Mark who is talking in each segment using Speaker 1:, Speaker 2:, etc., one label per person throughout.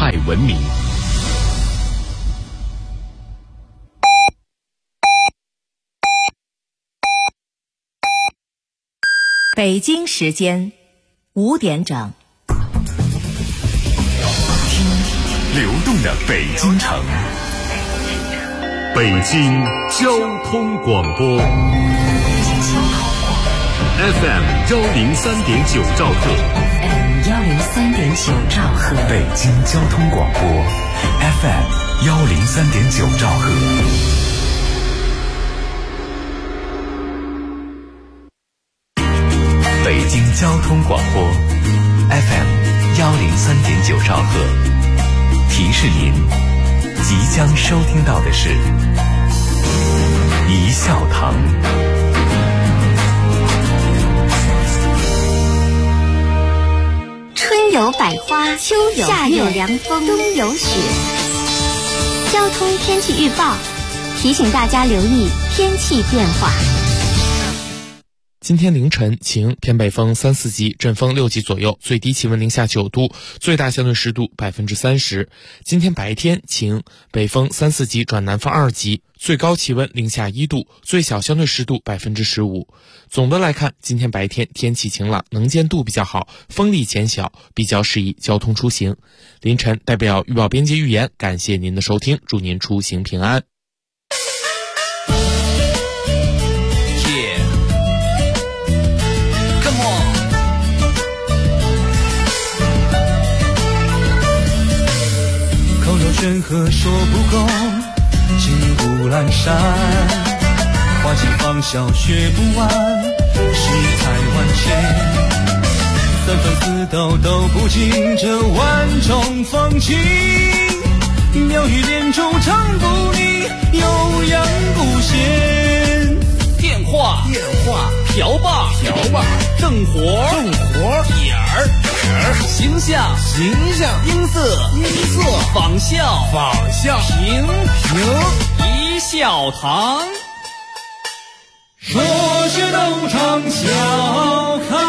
Speaker 1: 态文明。
Speaker 2: 北京时间5点整，
Speaker 1: 听流动的北京城，北京交通广播 FM 103.9兆赫
Speaker 2: 103.9兆赫，
Speaker 1: 北京交通广播 FM 103.9兆赫。北京交通广播 FM 103.9兆赫，提示您即将收听到的是一笑堂。
Speaker 3: 春有百花，秋有夏有凉风，冬有雪。交通天气预报提醒大家留意天气变化。
Speaker 4: 今天凌晨晴，偏北风3、4级，阵风6级左右，最低气温零下9度，最大相对湿度30%。今天白天晴，北风3、4级转南风2级，最高气温零下1度，最小相对湿度15%。总的来看，今天白天天气晴朗，能见度比较好，风力减小，比较适宜交通出行。凌晨代表预报编辑预言，感谢您的收听，祝您出行平安。
Speaker 5: 山河说不够，金谷阑珊，花期芳笑学不完，世态万千，三分四斗都不尽这万种风情，妙语连珠唱不腻，悠扬不闲。
Speaker 6: 电话瓢把正活点儿形象音色仿效平一笑堂，
Speaker 5: 说学逗唱笑开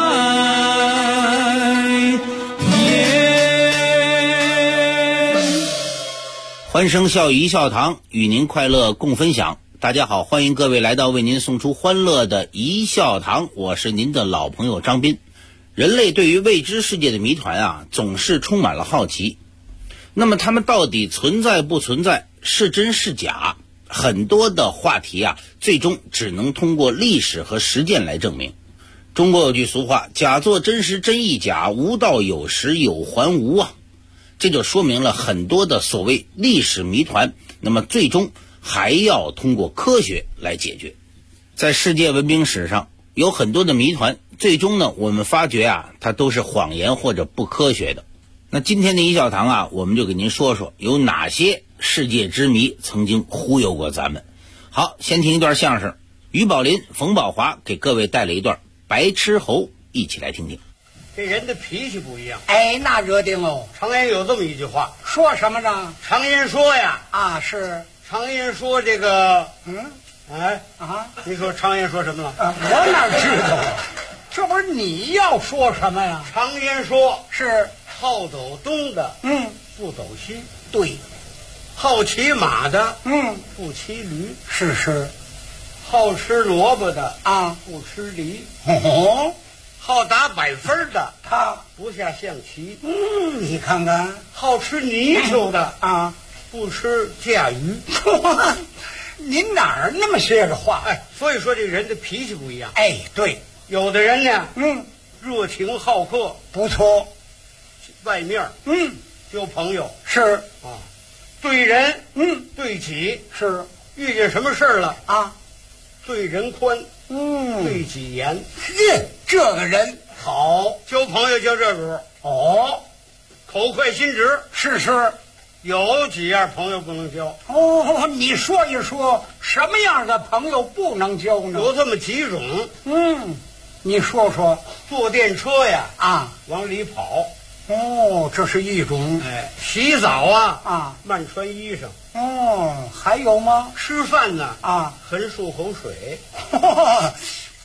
Speaker 5: 颜。
Speaker 7: 欢声笑语一笑堂，与您快乐共分享。大家好，欢迎各位来到为您送出欢乐的一笑堂，我是您的老朋友张斌。人类对于未知世界的谜团总是充满了好奇。那么它们到底存在不存在，是真是假？很多的话题最终只能通过历史和实践来证明。中国有句俗话，假作真时真亦假，无道有时有还无这就说明了很多的所谓历史谜团，那么最终还要通过科学来解决。在世界文明史上有很多的谜团，最终呢我们发觉它都是谎言或者不科学的。那今天的一笑堂我们就给您说说有哪些世界之谜曾经忽悠过咱们。好，先听一段相声，于宝林、冯宝华给各位带了一段白痴猴，一起来听听。
Speaker 8: 这人的脾气不一样，
Speaker 9: 那热定哦。
Speaker 8: 常言有这么一句话，
Speaker 9: 说什么呢？
Speaker 8: 常言说
Speaker 9: 是
Speaker 8: 常言说这个你说常言说什么了？
Speaker 9: 我哪知道啊？这不是你要说什么呀？
Speaker 8: 常言说
Speaker 9: 是
Speaker 8: 好走东的不走西，
Speaker 9: 对；
Speaker 8: 好骑马的不骑驴，
Speaker 9: 是；
Speaker 8: 好吃萝卜的不吃梨，好打100分的
Speaker 9: 他
Speaker 8: 不下象棋，
Speaker 9: 你看看；
Speaker 8: 好吃泥鳅的不吃甲鱼。
Speaker 9: 您哪儿那么些个话？
Speaker 8: 所以说这人的脾气不一样。
Speaker 9: 对，
Speaker 8: 有的人呢热情好客，
Speaker 9: 不错，
Speaker 8: 外面交朋友
Speaker 9: 是
Speaker 8: 对人对己
Speaker 9: 是，
Speaker 8: 遇见什么事儿了对人宽对己严。
Speaker 9: 这个人
Speaker 8: 好，交朋友就这主口快心直，
Speaker 9: 是。
Speaker 8: 有几样朋友不能交
Speaker 9: 你说一说什么样的朋友不能交呢？
Speaker 8: 有这么几种
Speaker 9: 你说说。
Speaker 8: 坐电车往里跑
Speaker 9: 这是一种。
Speaker 8: 洗澡慢穿衣裳
Speaker 9: 还有吗？
Speaker 8: 吃饭呢横漱口水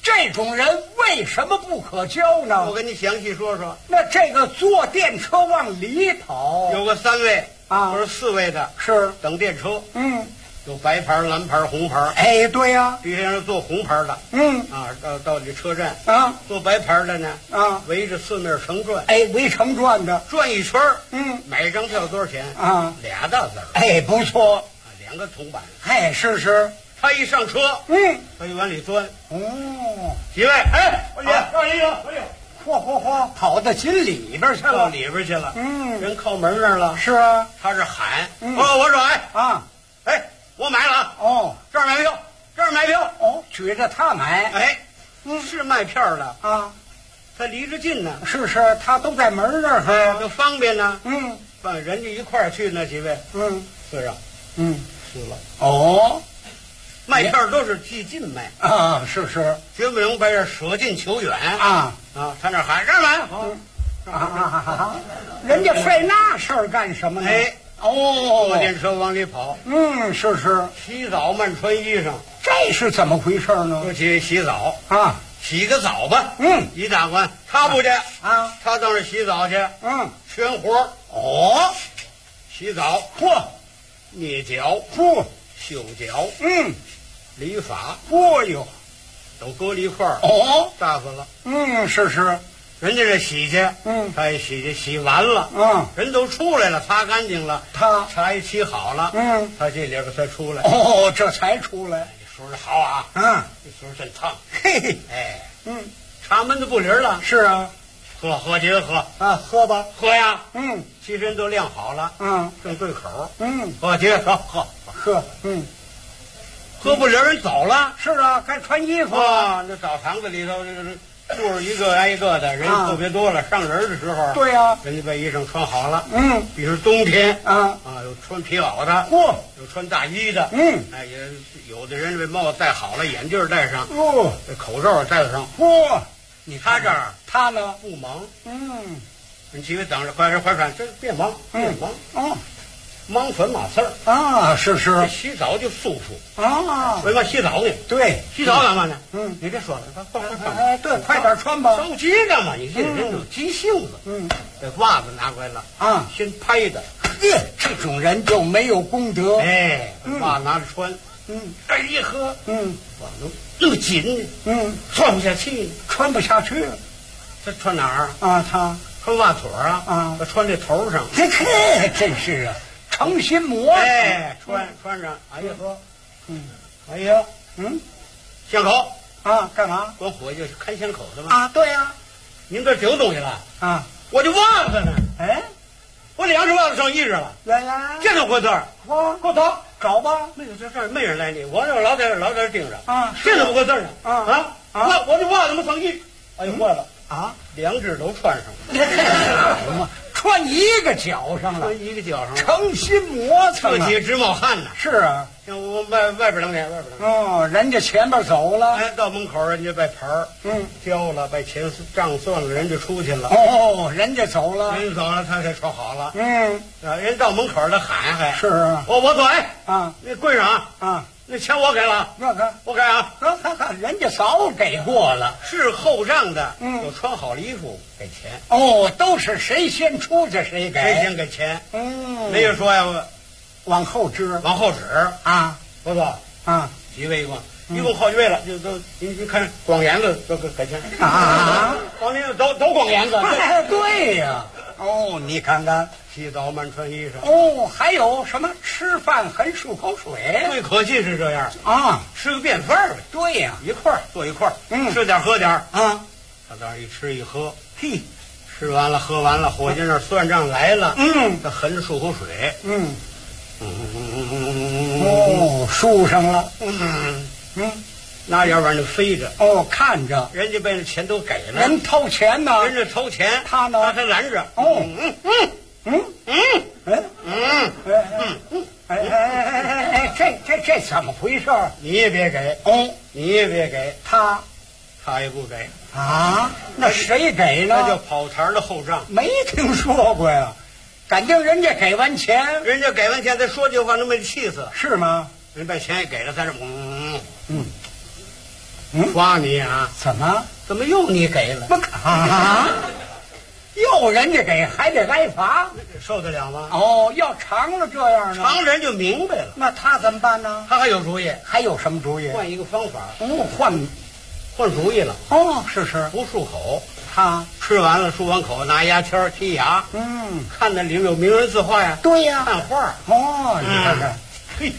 Speaker 9: 这种人为什么不可交呢？
Speaker 8: 我跟你详细说说。
Speaker 9: 那这个坐电车往里跑，
Speaker 8: 有个3位
Speaker 9: 啊，
Speaker 8: 或者4位的，
Speaker 9: 是
Speaker 8: 等电车。有白牌、蓝牌、红牌。
Speaker 9: 哎，对呀，
Speaker 8: 这些人坐红牌的，到这车站
Speaker 9: 啊，
Speaker 8: 坐白牌的呢，
Speaker 9: 啊，
Speaker 8: 围着四面城转，
Speaker 9: 哎，围城转的，
Speaker 8: 转一圈，买一张票多少钱
Speaker 9: 啊
Speaker 8: ？2大字，
Speaker 9: 哎，不错
Speaker 8: ，2个铜板，
Speaker 9: 哎，是，
Speaker 8: 他一上车，他就往里钻，几位，哎，我让一个，
Speaker 9: 嚯，跑到井里边去了，
Speaker 8: 到里边去了，人靠门那儿了，
Speaker 9: 是啊，
Speaker 8: 他这喊，我说，哎，我买了啊，这儿买票，这儿买票，
Speaker 9: 举着他买，
Speaker 8: 哎，是卖票的
Speaker 9: 啊，
Speaker 8: 他离着近呢，
Speaker 9: 是，他都在门那儿，
Speaker 8: 就方便呢，放人家一块儿去那几位，对上，死了，卖票都是即近卖
Speaker 9: 啊，是，
Speaker 8: 绝不能把这舍近求远
Speaker 9: 啊，
Speaker 8: 他那喊这儿买，
Speaker 9: 人家费那事儿干什么呢？
Speaker 8: 哎。坐电车往里跑，
Speaker 9: 是，
Speaker 8: 洗澡慢穿衣裳，
Speaker 9: 这是怎么回事呢？
Speaker 8: 说起洗澡
Speaker 9: 啊，
Speaker 8: 洗个澡吧，一大官他不去啊，他到那洗澡去，全活洗澡，捏脚，修脚，理发，哟，都搁了一块儿，大发了，
Speaker 9: 是，
Speaker 8: 人家这洗去，他一洗去，洗完了，人都出来了，擦干净了，
Speaker 9: 他
Speaker 8: 茶一沏好了，他这里边才出来，
Speaker 9: 这才出来，
Speaker 8: 你说的好啊，这水真烫，
Speaker 9: 嘿，
Speaker 8: 哎，茶闷的不灵了，
Speaker 9: 是啊，
Speaker 8: 喝接着喝
Speaker 9: 啊，喝吧，
Speaker 8: 喝呀，其实人都晾好了，正对口，喝接着喝，喝不灵人走了，
Speaker 9: 是啊，该穿衣服
Speaker 8: 啊，那澡堂子里头住着一个挨一个的人特别多了，上人的时候，
Speaker 9: 对呀，
Speaker 8: 人家把衣裳穿好了，比如冬天有穿皮袄的，有穿大衣的，哎，也有的人这帽子戴好了，眼镜戴上，这口罩戴上，你他这儿
Speaker 9: 他呢
Speaker 8: 不忙，你几位等着，快穿，这别忙，忙穿嘛事儿
Speaker 9: 啊？是，
Speaker 8: 洗澡就舒服
Speaker 9: 啊。
Speaker 8: 为嘛洗澡呢？
Speaker 9: 对，
Speaker 8: 洗澡干嘛呢？你别说了，快穿。
Speaker 9: 哎，对，快点穿吧。
Speaker 8: 着急干嘛？你这人有急性子。这袜子拿过来了
Speaker 9: 啊，
Speaker 8: 先拍的。
Speaker 9: 这种人就没有功德。
Speaker 8: 哎，袜子拿着穿。这一喝，哇，那么紧，穿不下去，
Speaker 9: 穿不下去。
Speaker 8: 这穿哪儿
Speaker 9: 啊？他
Speaker 8: 穿袜腿啊？穿这头上。
Speaker 9: 这真是啊。诚心磨，
Speaker 8: 哎，穿上，哎呀呵，哎呀，巷口
Speaker 9: 啊，干嘛？
Speaker 8: 管伙计看巷口的吗？
Speaker 9: 啊，对呀，
Speaker 8: 您这丢东西了
Speaker 9: 啊？
Speaker 8: 我这袜子呢？
Speaker 9: 哎，
Speaker 8: 我2只袜子上1只了。
Speaker 9: 原来
Speaker 8: 这都回头，
Speaker 9: 给我找吧。
Speaker 8: 没有这事儿，没人来你，我这老在这盯着
Speaker 9: 啊。
Speaker 8: 这怎么回事呢？我这袜子怎么上1？哎呦，坏了
Speaker 9: 啊
Speaker 8: ！2只都穿上了。
Speaker 9: 什么？穿一个脚上了，
Speaker 8: 穿一个脚上，
Speaker 9: 诚心磨蹭，
Speaker 8: 自己直冒汗呢。
Speaker 9: 是啊，
Speaker 8: 像我外边2天，
Speaker 9: 人家前边走了，
Speaker 8: 哎，到门口人家把牌儿交了，把钱账算了，人就出去了。
Speaker 9: 人家走了，
Speaker 8: 他才穿好了。人到门口他喊还
Speaker 9: 是啊，
Speaker 8: 我走
Speaker 9: 啊，
Speaker 8: 那柜上那钱我给了，我给啊，
Speaker 9: 人家早给过了，
Speaker 8: 是后账的，有穿好了衣服给钱。
Speaker 9: 都是谁先出去谁给，
Speaker 8: 谁先给钱。没有说呀，
Speaker 9: 往后指
Speaker 8: 啊，不错
Speaker 9: 啊，
Speaker 8: 几位一共好几位了，就都你看光眼子都给钱
Speaker 9: 啊，
Speaker 8: 光眼子都光眼子。
Speaker 9: 对呀，你看看。
Speaker 8: 洗澡慢穿衣裳
Speaker 9: 还有什么吃饭很漱口水？
Speaker 8: 最可气是这样
Speaker 9: 啊，
Speaker 8: 吃个便饭呗。
Speaker 9: 对呀，
Speaker 8: 一块儿坐一块儿，吃点喝点
Speaker 9: 啊。
Speaker 8: 他当时一吃一喝，嘿，吃完了喝完了，伙计那算账来了，他含着漱口水，
Speaker 9: 漱上了，
Speaker 8: 拿眼往那飞着，
Speaker 9: 看着
Speaker 8: 人家把那钱都给了，
Speaker 9: 人掏钱呢，
Speaker 8: 人家掏钱，
Speaker 9: 他呢，
Speaker 8: 他还拦着，
Speaker 9: 这怎么回事？
Speaker 8: 你也别给，你也别给，他也不给
Speaker 9: 啊？那谁给呢？
Speaker 8: 那叫跑堂的后账，
Speaker 9: 没听说过呀。感情人家给完钱
Speaker 8: 再说句话，那么气死
Speaker 9: 是吗？
Speaker 8: 人把钱也给了，在这抓你啊！
Speaker 9: 怎么
Speaker 8: 又你给了？
Speaker 9: 又人家给还得挨罚，
Speaker 8: 受得了吗？
Speaker 9: 哦，要常了这样呢，
Speaker 8: 常人就明白了。
Speaker 9: 那他怎么办呢？
Speaker 8: 他还有主意，
Speaker 9: 还有什么主意？
Speaker 8: 换一个方法。换主意了。
Speaker 9: 是
Speaker 8: 不漱口。
Speaker 9: 他
Speaker 8: 吃完了漱完口，拿牙签剔牙。看那里面有名人字画呀。
Speaker 9: 对呀，
Speaker 8: 看画。
Speaker 9: 你看看，
Speaker 8: 嘿，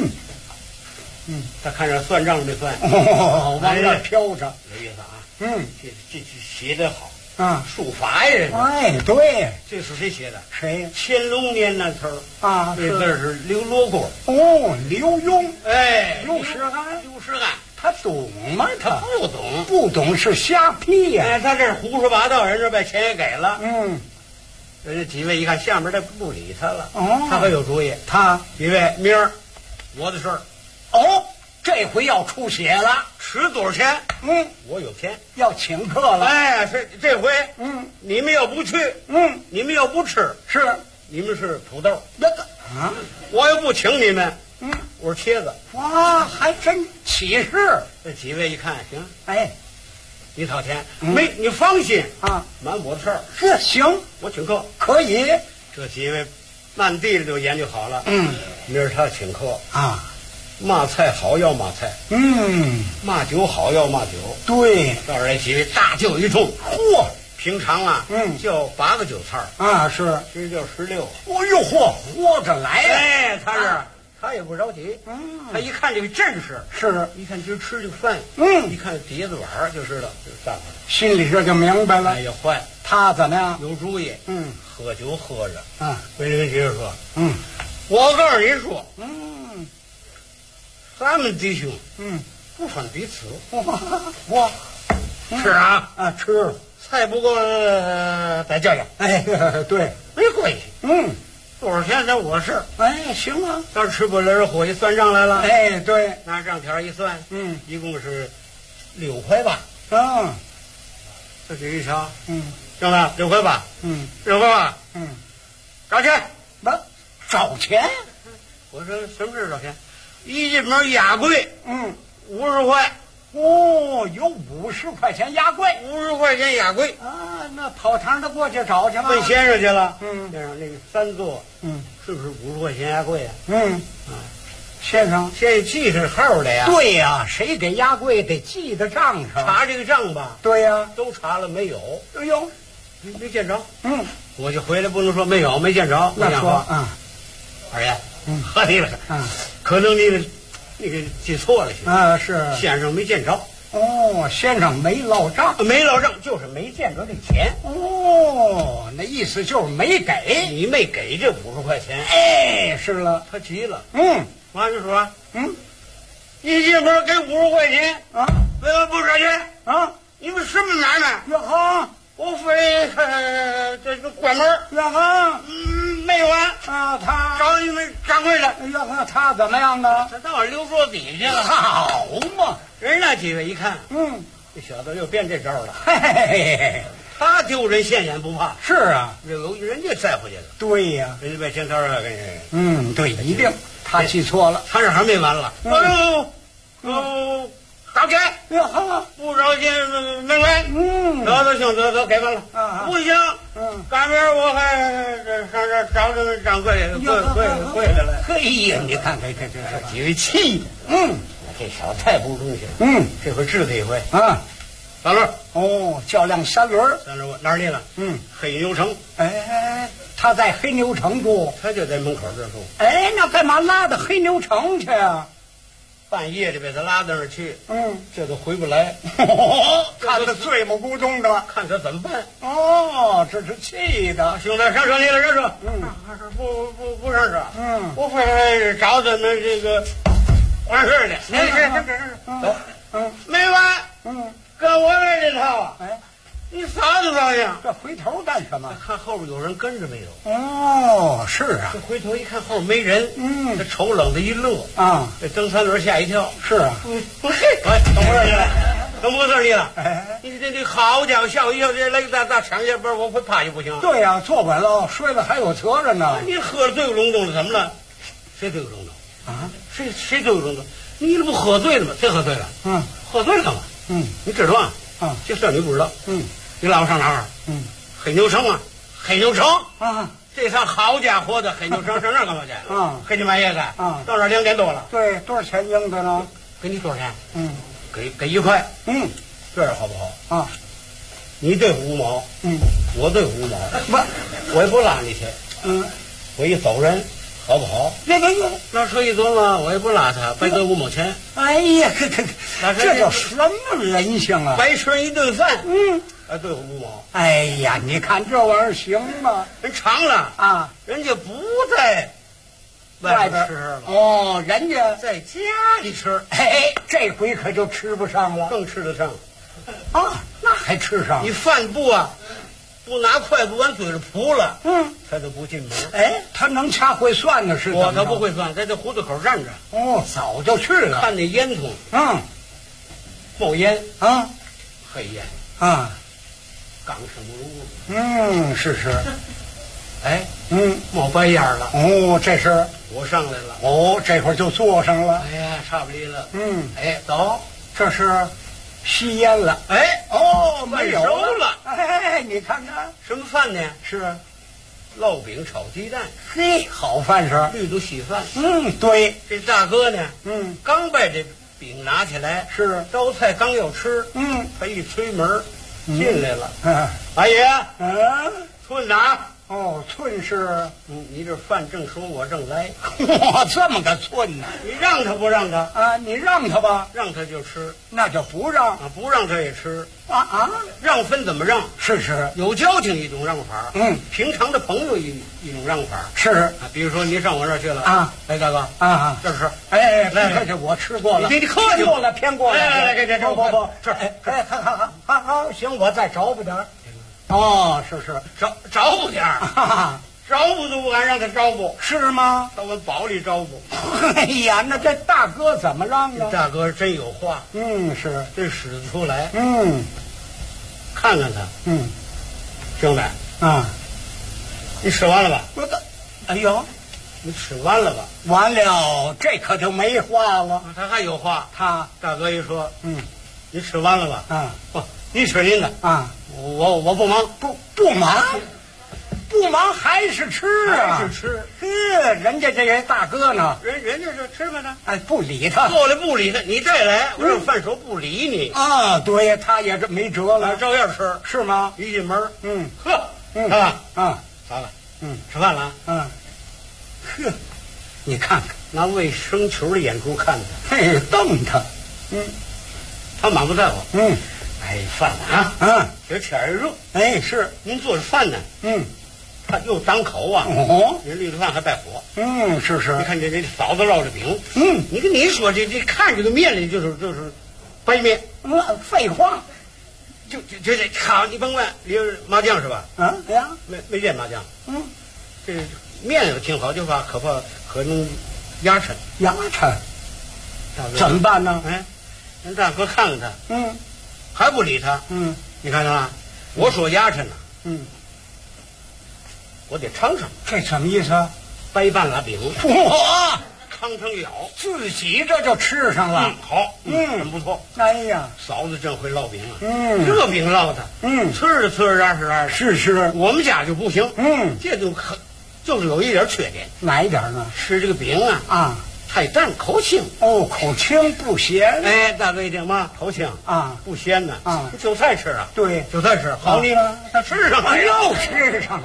Speaker 8: 他看着算账没算？
Speaker 9: 往这飘着，
Speaker 8: 有意思啊。这写得好。书法呀！
Speaker 9: 对，
Speaker 8: 这是谁写的？
Speaker 9: 谁？
Speaker 8: 乾隆年那头
Speaker 9: 啊，
Speaker 8: 那字是刘罗锅。
Speaker 9: 刘墉。
Speaker 8: 刘世安，
Speaker 9: 他懂吗？
Speaker 8: 他不懂，
Speaker 9: 不懂是瞎批呀！
Speaker 8: 他这胡说八道，人家把钱也给了。人家几位一看下面，他不理他了。他可有主意。
Speaker 9: 他
Speaker 8: 几位明儿我的事儿。
Speaker 9: 这回要出血了，
Speaker 8: 吃多少钱？我有钱，
Speaker 9: 要请客了。
Speaker 8: 这回，你们要不去，你们要不吃，
Speaker 9: 是
Speaker 8: 你们是土豆。
Speaker 9: 那个
Speaker 8: 我要不请你们，我是茄子。
Speaker 9: 哇，还真起势。
Speaker 8: 这几位一看，行，你掏钱，你放心
Speaker 9: 啊，
Speaker 8: 满我的事儿。
Speaker 9: 是行，
Speaker 8: 我请客
Speaker 9: 可以。
Speaker 8: 这几位暗地里就研究好了。明儿他请客
Speaker 9: 啊。
Speaker 8: 嘛菜好要嘛菜，嘛酒好要嘛酒。
Speaker 9: 对，
Speaker 8: 到这几位大酒一盅，平常啊，叫8个酒菜
Speaker 9: 啊，是
Speaker 8: 今儿叫16。
Speaker 9: 活着来。
Speaker 8: 他也不着急，他一看这个阵势，一看今儿吃这个饭，一看碟子碗就知道这是散了，
Speaker 9: 心里这就明白了。
Speaker 8: 要坏，
Speaker 9: 他怎么样？
Speaker 8: 有主意。喝酒喝着，跟这个媳妇说，我告诉你说，咱们弟兄，不分彼此。吃啊，
Speaker 9: 吃，
Speaker 8: 菜不够再叫叫。
Speaker 9: 对，
Speaker 8: 没关系。多少钱在我事。
Speaker 9: 行啊。
Speaker 8: 要是吃不了伙计算账来了。
Speaker 9: 对，
Speaker 8: 拿账条一算，一共是6块8。这是一瞧，行了，6块8。6块8。找钱。
Speaker 9: 找钱？
Speaker 8: 我说什么事找钱？一进门压柜，50块。
Speaker 9: 有50块钱压柜
Speaker 8: ，50块钱压柜
Speaker 9: 啊！那跑堂的过去找去吧。
Speaker 8: 问先生去了。先生，那个3座，是不是50块钱压柜啊？先生记是号的呀。
Speaker 9: 对呀，谁给压柜得记在账上。
Speaker 8: 查这个账吧。
Speaker 9: 对呀，
Speaker 8: 都查了没有？
Speaker 9: 有，
Speaker 8: 没见着。我就回来不能说没有，没见着。
Speaker 9: 那说
Speaker 8: 二爷，喝你了。可能你那个记错了。
Speaker 9: 是
Speaker 8: 先生没见着。
Speaker 9: 先生没落账，
Speaker 8: 没落账就是没见着这钱。
Speaker 9: 那意思就是没给。
Speaker 8: 你没给这50块钱。
Speaker 9: 是了，
Speaker 8: 他急了。完就说，一进门给50块钱啊，为什么不找钱啊？你们什么买卖？我非这个关门。没完
Speaker 9: 啊！他
Speaker 8: 找你们掌柜的。
Speaker 9: 他怎么样呢？
Speaker 8: 他到留桌底下了。
Speaker 9: 好嘛！
Speaker 8: 人家几位一看，这小子又变这招了。他丢人现眼不怕。
Speaker 9: 是啊，
Speaker 8: 人家在乎去了。
Speaker 9: 对呀，
Speaker 8: 人家把钱掏出来给你。
Speaker 9: 对，一定他记错了。
Speaker 8: 他这还没完了。找钱不找钱没关。得给完了。不行，赶明儿我还上这找这个掌柜的来。
Speaker 9: 嘿呀，你看看这
Speaker 8: 几位气的。这小子太不中心了。这回治他一回。3轮。
Speaker 9: 较量3轮。
Speaker 8: 3轮哪儿去了？黑牛城。
Speaker 9: 他在黑牛城住。
Speaker 8: 他就在门口这住。
Speaker 9: 那干嘛拉到黑牛城去啊？
Speaker 8: 半夜就被他拉到那儿去，这都回不来。
Speaker 9: 看他醉不咕咚的，
Speaker 8: 看他怎么办？
Speaker 9: 这是气的。
Speaker 8: 兄弟，上车你了，上车。不上车。我非找咱们这个完事的。走。没完。跟我来这套啊。你啥都照样。
Speaker 9: 这回头干什么？
Speaker 8: 看后边有人跟着没有？
Speaker 9: 是啊。
Speaker 8: 这回头一看后边没人，这瞅冷的一乐这蹬3轮吓一跳。
Speaker 9: 是啊。
Speaker 8: 等不事去了，等不事去了。你这好家伙，吓我一跳，这来个大抢劫，不是我会怕就不行。
Speaker 9: 对呀，坐稳了，摔了还有责任呢。
Speaker 8: 你喝得醉不隆咚的，怎么了？谁醉不隆咚？谁醉不隆咚？你不喝醉了吗？谁喝醉了？喝醉了吗？ 你知道吗？这事你不知道。你拉我上哪儿？黑牛城啊，黑牛城啊，这趟好家伙的黑牛城上那儿干嘛去？给你买椰子到那儿2点多了。
Speaker 9: 对，多少钱应的呢？
Speaker 8: 给你多少钱？给1块。这样好不好？你对5毛，我对5毛，我也不拉你去。我一走人，好不好？那车一走嘛，我也不拉他，白得5毛钱。
Speaker 9: 哎呀，这叫什么人性啊！
Speaker 8: 白吃一顿饭，对5毛。
Speaker 9: 哎呀，你看这玩意儿行吗？
Speaker 8: 人尝了啊，人家不在外边吃了。
Speaker 9: 哦，人家
Speaker 8: 在家里吃。
Speaker 9: 哎，这回可就吃不上了，
Speaker 8: 更吃得上。
Speaker 9: 那还吃上？
Speaker 8: 你饭不拿筷子往嘴里扑了，他就不进门。
Speaker 9: 哎，他能掐会算的是？
Speaker 8: 他不会算，在这胡子口站着。
Speaker 9: 早就去了。
Speaker 8: 看那烟囱，冒烟黑烟刚生不入。
Speaker 9: 是。
Speaker 8: 哎，冒白烟了。
Speaker 9: 这是
Speaker 8: 我上来了。
Speaker 9: 这会儿就坐上了。
Speaker 8: 哎呀，差不离了。哎，走，
Speaker 9: 这是吸烟了。
Speaker 8: 哎，
Speaker 9: 没有
Speaker 8: 了。
Speaker 9: 哎，你看看
Speaker 8: 什么饭呢？
Speaker 9: 是
Speaker 8: 烙饼炒鸡蛋。
Speaker 9: 嘿，好饭食，
Speaker 8: 绿豆稀饭。
Speaker 9: 对。
Speaker 8: 这大哥呢？刚把这饼拿起来，
Speaker 9: 是
Speaker 8: 招菜刚要吃，他一推门进来了。阿爷，寸哪？
Speaker 9: 寸是，
Speaker 8: 你这饭正熟，我正来。
Speaker 9: 哇，这么个寸呢？
Speaker 8: 你让他不让他？
Speaker 9: 你让他吧，
Speaker 8: 让他就吃，
Speaker 9: 那就不让
Speaker 8: 不让他也吃。让分怎么让？
Speaker 9: 是，
Speaker 8: 有交情一种让法，平常的朋友一种让法。
Speaker 9: 是
Speaker 8: 比如说你上我这儿去了来大哥这是，
Speaker 9: 哎，这我吃过了，
Speaker 8: 你客气
Speaker 9: 过了，偏过了，
Speaker 8: 来，这
Speaker 9: 不，这好，行，我再找补点。是，
Speaker 8: 找补点招呼都不敢让他招呼，
Speaker 9: 是吗？
Speaker 8: 到我堡里招呼。
Speaker 9: 哎呀，那这大哥怎么让呢？
Speaker 8: 大哥真有话，
Speaker 9: 是，
Speaker 8: 这使得出来，看看他，兄弟你吃完了吧？
Speaker 9: 哎呦，
Speaker 8: 你吃完了吧？
Speaker 9: 完了，这可就没话了。
Speaker 8: 他还有话，大哥一说，你吃完了吧？不，你吃您的我不忙，
Speaker 9: 不忙。不忙还是吃
Speaker 8: 还是吃。
Speaker 9: 人家这人大哥呢，
Speaker 8: 人家是吃饭呢，
Speaker 9: 不理他，
Speaker 8: 过来不理他，你再来，我让饭手不理你
Speaker 9: 对，他也是没辙了，
Speaker 8: 照样吃，
Speaker 9: 是吗？
Speaker 8: 一进门，咋了？吃饭了？
Speaker 9: 你看看，
Speaker 8: 拿卫生球的眼珠看
Speaker 9: 他，瞪他，
Speaker 8: 他满不在乎，饭呢这天儿热，
Speaker 9: 是
Speaker 8: 您做的饭呢，他又长口这绿豆饭还带火，
Speaker 9: 是，
Speaker 8: 你看这嫂子烙着饼，你跟你说这看这个面里就是白面，
Speaker 9: 废话，
Speaker 8: 就这好，你甭问，里有麻酱是吧？没见麻酱，这面也挺好，就怕可能压沉，
Speaker 9: 怎么办呢？
Speaker 8: 人大哥看看他，还不理他，你看见了？我说压沉了，我得尝尝，
Speaker 9: 这什么意思？
Speaker 8: 掰半拉饼，
Speaker 9: 哇，
Speaker 8: 康成咬，
Speaker 9: 自己这就吃上了，
Speaker 8: 好，真不错。
Speaker 9: 哎呀，
Speaker 8: 嫂子真会烙饼啊，这饼烙的，吃着燃的，
Speaker 9: 是，
Speaker 8: 我们家就不行，这就是有一点缺点，
Speaker 9: 哪一点呢？
Speaker 8: 吃这个饼太淡，口轻。
Speaker 9: 口轻不咸。
Speaker 8: 大哥一听嘛，口轻不咸呢韭菜吃
Speaker 9: 对，
Speaker 8: 韭菜吃好你了，他吃上了，
Speaker 9: 又吃上了。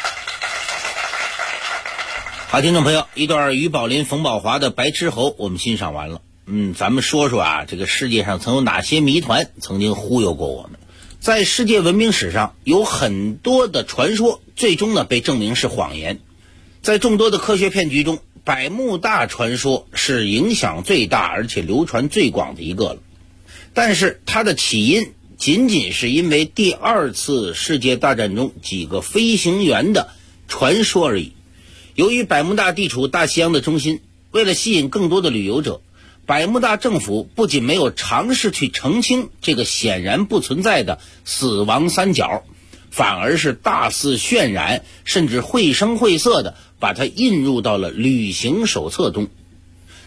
Speaker 7: 好，听众朋友，一段于宝林、冯宝华的《白痴猴》我们欣赏完了。咱们说说这个世界上曾有哪些谜团曾经忽悠过我们。在世界文明史上，有很多的传说最终呢被证明是谎言。在众多的科学骗局中，百慕大传说是影响最大而且流传最广的一个了。但是它的起因仅仅是因为第2次世界大战中几个飞行员的传说而已。由于百慕大地处大西洋的中心，为了吸引更多的旅游者，百慕大政府不仅没有尝试去澄清这个显然不存在的死亡三角，反而是大肆渲染，甚至绘声绘色的把它印入到了旅行手册中。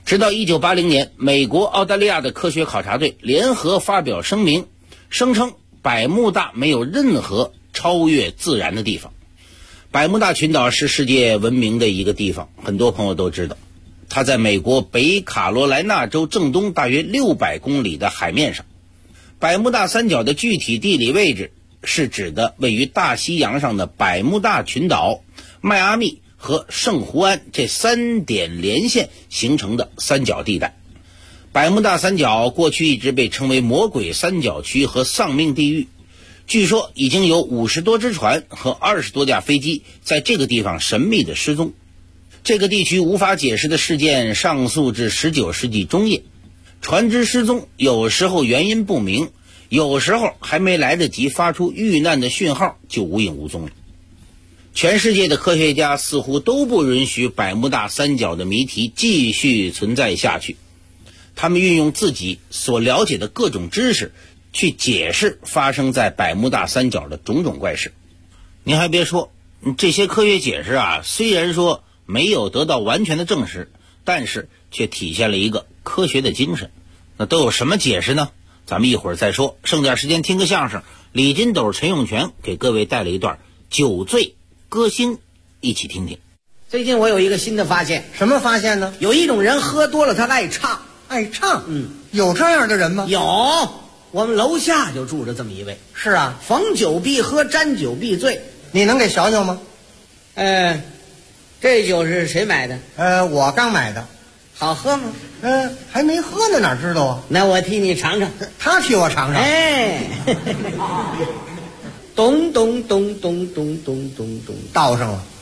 Speaker 7: 直到1980年，美国、澳大利亚的科学考察队联合发表声明，声称百慕大没有任何超越自然的地方。百慕大群岛是世界闻名的一个地方，很多朋友都知道，它在美国北卡罗来纳州正东大约600公里的海面上。百慕大三角的具体地理位置是指的位于大西洋上的百慕大群岛、迈阿密和圣胡安这3点连线形成的三角地带。百慕大三角过去一直被称为魔鬼三角区和丧命地狱，据说已经有50多只船和20多架飞机在这个地方神秘的失踪。这个地区无法解释的事件上溯至19世纪中叶，船只失踪有时候原因不明，有时候还没来得及发出遇难的讯号就无影无踪了。全世界的科学家似乎都不允许百慕大三角的谜题继续存在下去，他们运用自己所了解的各种知识去解释发生在百慕大三角的种种怪事。您还别说，这些科学解释啊，虽然说没有得到完全的证实，但是却体现了一个科学的精神。那都有什么解释呢？咱们一会儿再说，剩点时间听个相声。李金斗、陈永泉给各位带了一段酒醉歌星，一起听听。
Speaker 9: 最近我有一个新的发现。
Speaker 10: 什么发现呢？
Speaker 9: 有一种人喝多了他爱唱。
Speaker 10: 爱唱？有这样的人吗？
Speaker 9: 有，我们楼下就住着这么一位。
Speaker 10: 是啊，
Speaker 9: 逢酒必喝，沾酒必醉。
Speaker 10: 你能给瞧瞧吗？
Speaker 9: 这酒是谁买的？
Speaker 10: 我刚买的。
Speaker 9: 好喝吗？
Speaker 10: 还没喝呢，哪知道啊？
Speaker 9: 那我替你尝尝。
Speaker 10: 他替我尝尝。
Speaker 9: 咚咚咚咚咚咚咚咚，
Speaker 10: 倒上了。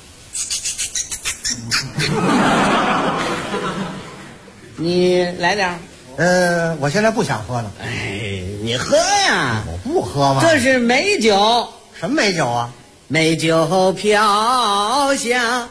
Speaker 9: 你来点儿。
Speaker 10: 我现在不想喝了。
Speaker 9: 你喝呀！
Speaker 10: 我不喝吗？
Speaker 9: 这是美酒。
Speaker 10: 什么美酒啊？
Speaker 9: 美酒飘香，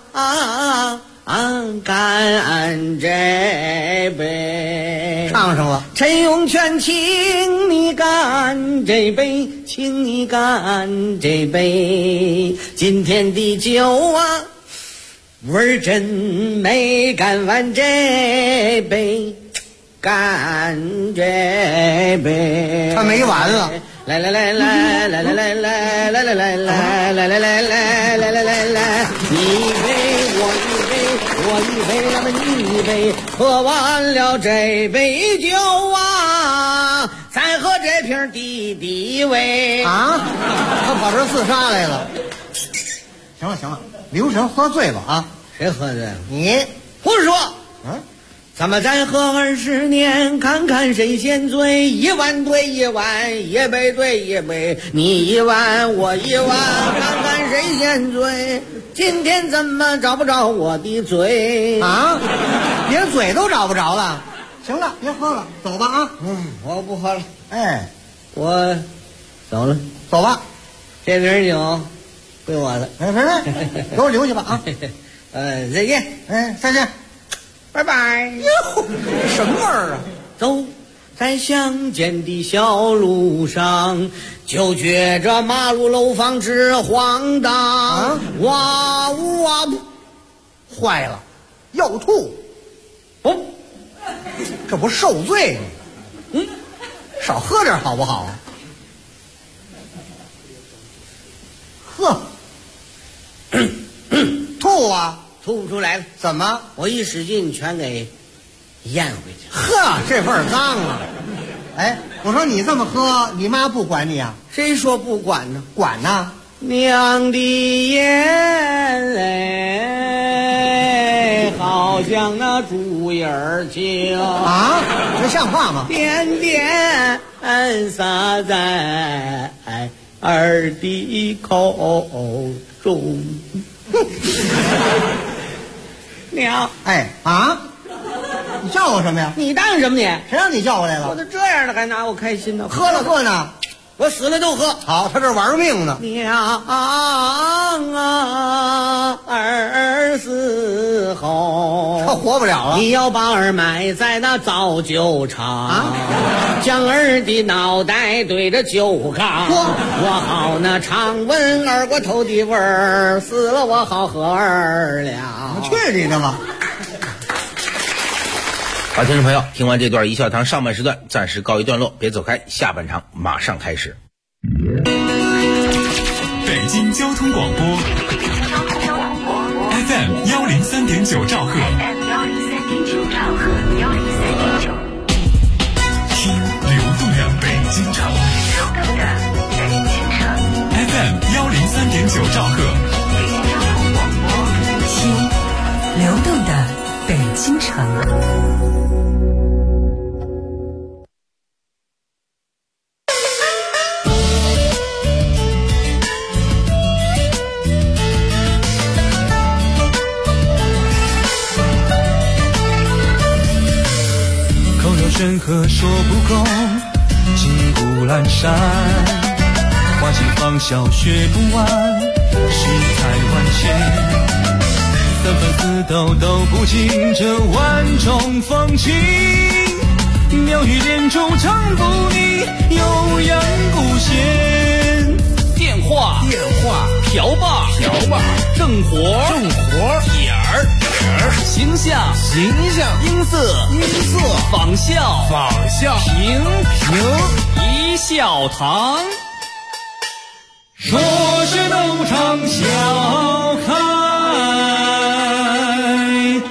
Speaker 9: 干这杯。
Speaker 10: 唱上了。
Speaker 9: 陈永泉，请你干这杯，请你干这杯。今天的酒啊，味儿真美，干完这杯，干这杯。
Speaker 10: 他没完了。
Speaker 9: 来来来来来来来来来来来来来来来来来来来，你一杯我一杯，我一杯咱们一杯，喝完了这杯酒啊，再喝这瓶敌敌畏
Speaker 10: 啊！他跑这自杀来了。行了行了，刘神喝醉了啊！
Speaker 9: 谁喝醉了？
Speaker 10: 你
Speaker 9: 胡说！咱们再喝20年，看看谁先醉。1碗对1碗，1杯对1杯，你1碗我1碗，看看谁先醉。今天怎么找不着我的嘴
Speaker 10: 啊？连嘴都找不着了。行了，别喝了，走吧啊！
Speaker 9: 我不喝了。
Speaker 10: 我
Speaker 9: 走了，
Speaker 10: 走吧。
Speaker 9: 这瓶酒归我了。
Speaker 10: 给我留下吧啊！
Speaker 9: 再见。
Speaker 10: 再见。
Speaker 9: 拜拜。
Speaker 10: 哟，什么味儿啊？
Speaker 9: 走在乡间的小路上，就觉着马路楼房直晃荡。哇呜哇噗！
Speaker 10: 坏了，要吐！
Speaker 9: 不，
Speaker 10: 这不受罪吗？少喝点好不好？喝，吐啊！
Speaker 9: 吐不出来了。
Speaker 10: 怎么？
Speaker 9: 我一使劲全给咽回去。
Speaker 10: 呵，这味儿脏啊！我说你这么喝，你妈不管你啊？
Speaker 9: 谁说不管呢？
Speaker 10: 管呢。
Speaker 9: 娘的眼泪好像那猪眼儿青
Speaker 10: 啊，这像话吗？
Speaker 9: 点点洒在儿的口中。娘，
Speaker 10: 你叫我什么呀？
Speaker 9: 你当什么你？
Speaker 10: 谁让你叫我来了？
Speaker 9: 我都这样了，还拿我开心呢？
Speaker 10: 喝了喝呢，
Speaker 9: 我死了都喝。
Speaker 10: 好，他这玩命呢。
Speaker 9: 娘啊，儿死后
Speaker 10: 他活不了了。
Speaker 9: 你要把儿埋在那造酒厂，将儿的脑袋对着酒缸，我好那常闻二锅头的味儿，死了我好喝儿了。
Speaker 10: 去你的吧！
Speaker 7: 好，听众朋友，听完这段一笑堂上半时段暂时告一段落，别走开，下半场马上开始。
Speaker 1: 北京交通广播 FM 103.9兆赫，听流动的北京城，FM 103.9兆赫，
Speaker 2: 听流动的北京城。
Speaker 5: 深河说不够，金谷阑珊，花季芳笑学不完，世态万千，三番四斗都不尽这万种风情，妙语连珠唱不腻，悠扬不闲。
Speaker 6: 电话瓢把正活点儿形象音色仿效评一笑堂，
Speaker 5: 说是斗场笑开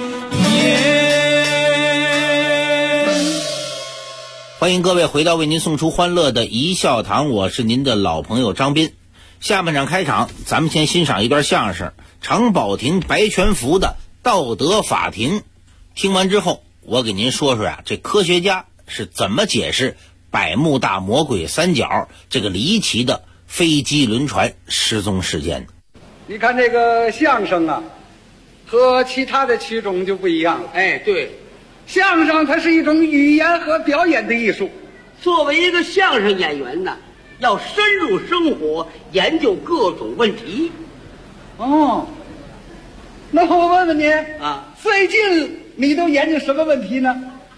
Speaker 5: 颜。
Speaker 7: 欢迎各位回到为您送出欢乐的一笑堂，我是您的老朋友张斌。下半场开场，咱们先欣赏一段相声常宝霆、白全福的道德法庭。听完之后，我给您说说呀，这科学家是怎么解释百慕大魔鬼三角这个离奇的飞机轮船失踪事件。
Speaker 11: 你看这个相声啊，和其他的曲种就不一样了。
Speaker 8: 哎，对，
Speaker 11: 相声它是一种语言和表演的艺术。
Speaker 8: 作为一个相声演员呢，要深入生活，研究各种问题。
Speaker 11: 哦，那我问问你
Speaker 8: 啊，
Speaker 11: 最近你都研究什么问题呢？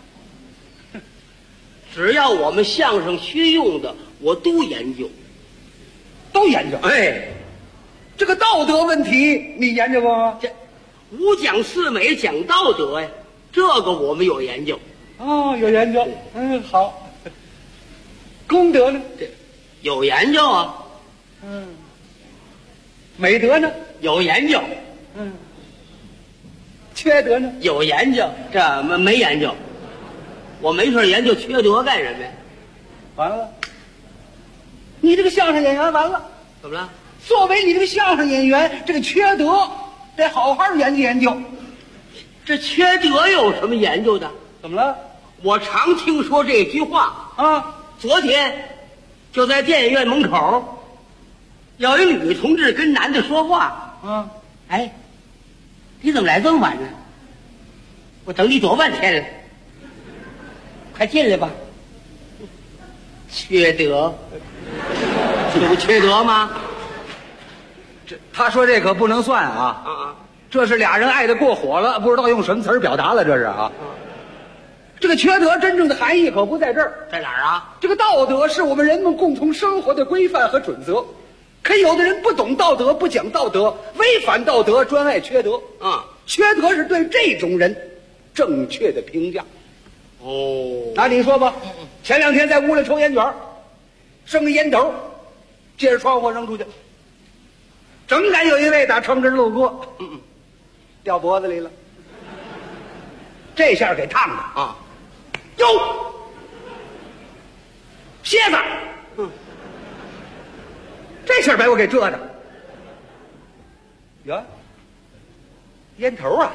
Speaker 8: 只要我们相声需用的，我都研究。
Speaker 11: 都研究？
Speaker 8: 哎，
Speaker 11: 这个道德问题你研究过吗？
Speaker 8: 这五讲四美讲道德呀，这个我们有研究。
Speaker 11: 哦，有研究。嗯，好。功德呢？
Speaker 8: 这有研究啊。
Speaker 11: 嗯。美德呢？
Speaker 8: 有研究。
Speaker 11: 嗯。缺德呢？
Speaker 8: 有研究。这没研究，我没事研究缺德干什么呀？
Speaker 11: 完了，你这个相声演员完了。
Speaker 8: 怎么了？
Speaker 11: 作为你这个相声演员，这个缺德得好好研究研究。
Speaker 8: 这缺德有什么研究的？
Speaker 11: 怎么了？
Speaker 8: 我常听说这句话
Speaker 11: 啊。
Speaker 8: 昨天就在电影院门口，有一女同志跟男的说话。
Speaker 11: 嗯，
Speaker 8: 哎，你怎么来这么晚呢？我等你多半天了，快进来吧。缺德，有缺德吗？
Speaker 11: 这他说这可不能算啊！这是俩人爱得过火了，不知道用什么词儿表达了，这是啊。这个缺德真正的含义可不在这儿，
Speaker 8: 在哪儿啊？
Speaker 11: 这个道德是我们人们共同生活的规范和准则，可有的人不懂道德，不讲道德，违反道德，专爱缺德。缺德是对这种人正确的评价。
Speaker 8: 哦，
Speaker 11: 那你说吧，前两天在屋里抽烟卷，剩个烟头，借着窗户扔出去，正赶有一位打城根路过，掉脖子里了，这下给烫的啊！哟，蝎子，这下把我给蛰的。呀，烟头啊，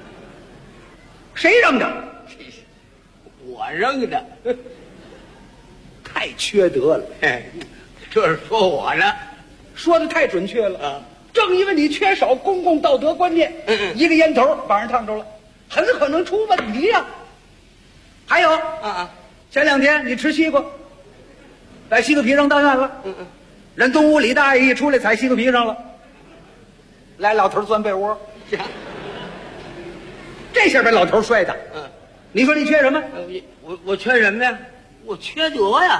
Speaker 11: 谁扔的？
Speaker 8: 我扔的，
Speaker 11: 太缺德了。
Speaker 8: 这是说我呢，
Speaker 11: 说的太准确了啊！正因为你缺少公共道德观念，一个烟头把人烫着了，很可能出问题呀。还有前两天你吃西瓜，把西瓜皮扔大院了，人东屋李大爷一出来踩西瓜皮上了，来老头钻被窝，这下把老头摔的。你说你缺什么？
Speaker 8: 我缺什么呀？我缺德呀。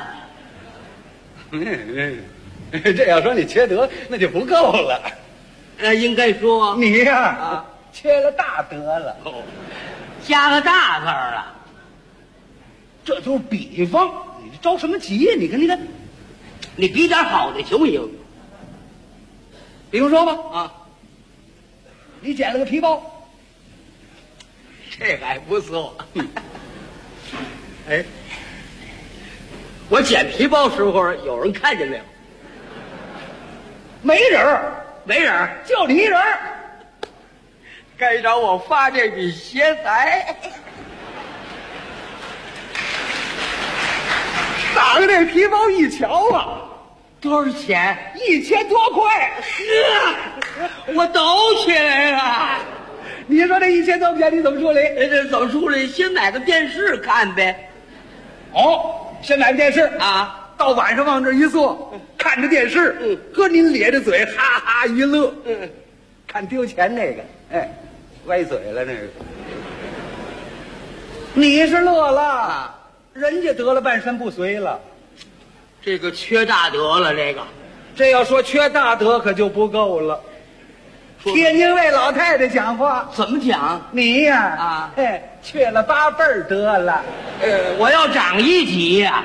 Speaker 11: 这要说你缺德，那就不够了。
Speaker 8: 应该说
Speaker 11: 你呀，缺了大德了。
Speaker 8: 加个大字儿了。
Speaker 11: 这都是比方，你着什么急呀？你看，
Speaker 8: 你比点好的行不行？
Speaker 11: 比方说吧，
Speaker 8: 啊，
Speaker 11: 你捡了个皮包，
Speaker 8: 这还不错。哎，我捡皮包时候有人看见没有？
Speaker 11: 没人儿，
Speaker 8: 没人，
Speaker 11: 就你一人儿。
Speaker 8: 该找我发这笔邪财。
Speaker 11: 打开这皮包一瞧啊，
Speaker 8: 多少钱
Speaker 11: ？1000多块。
Speaker 8: 我抖起来了。
Speaker 11: 你说这1000多块钱你怎么处理？
Speaker 8: 这怎么处理？先买个电视看呗。
Speaker 11: 哦，先买个电视
Speaker 8: 啊，
Speaker 11: 到晚上往这一坐，看着电视，和您咧着嘴哈哈一乐。看丢钱那个，哎，歪嘴了那个。你是乐了，人家得了半身不遂了。
Speaker 8: 这个缺大德了，
Speaker 11: 这要说缺大德可就不够了。天津卫老太太讲话
Speaker 8: 怎么讲？
Speaker 11: 你呀，缺了8辈儿得了。
Speaker 8: 我要长1级呀。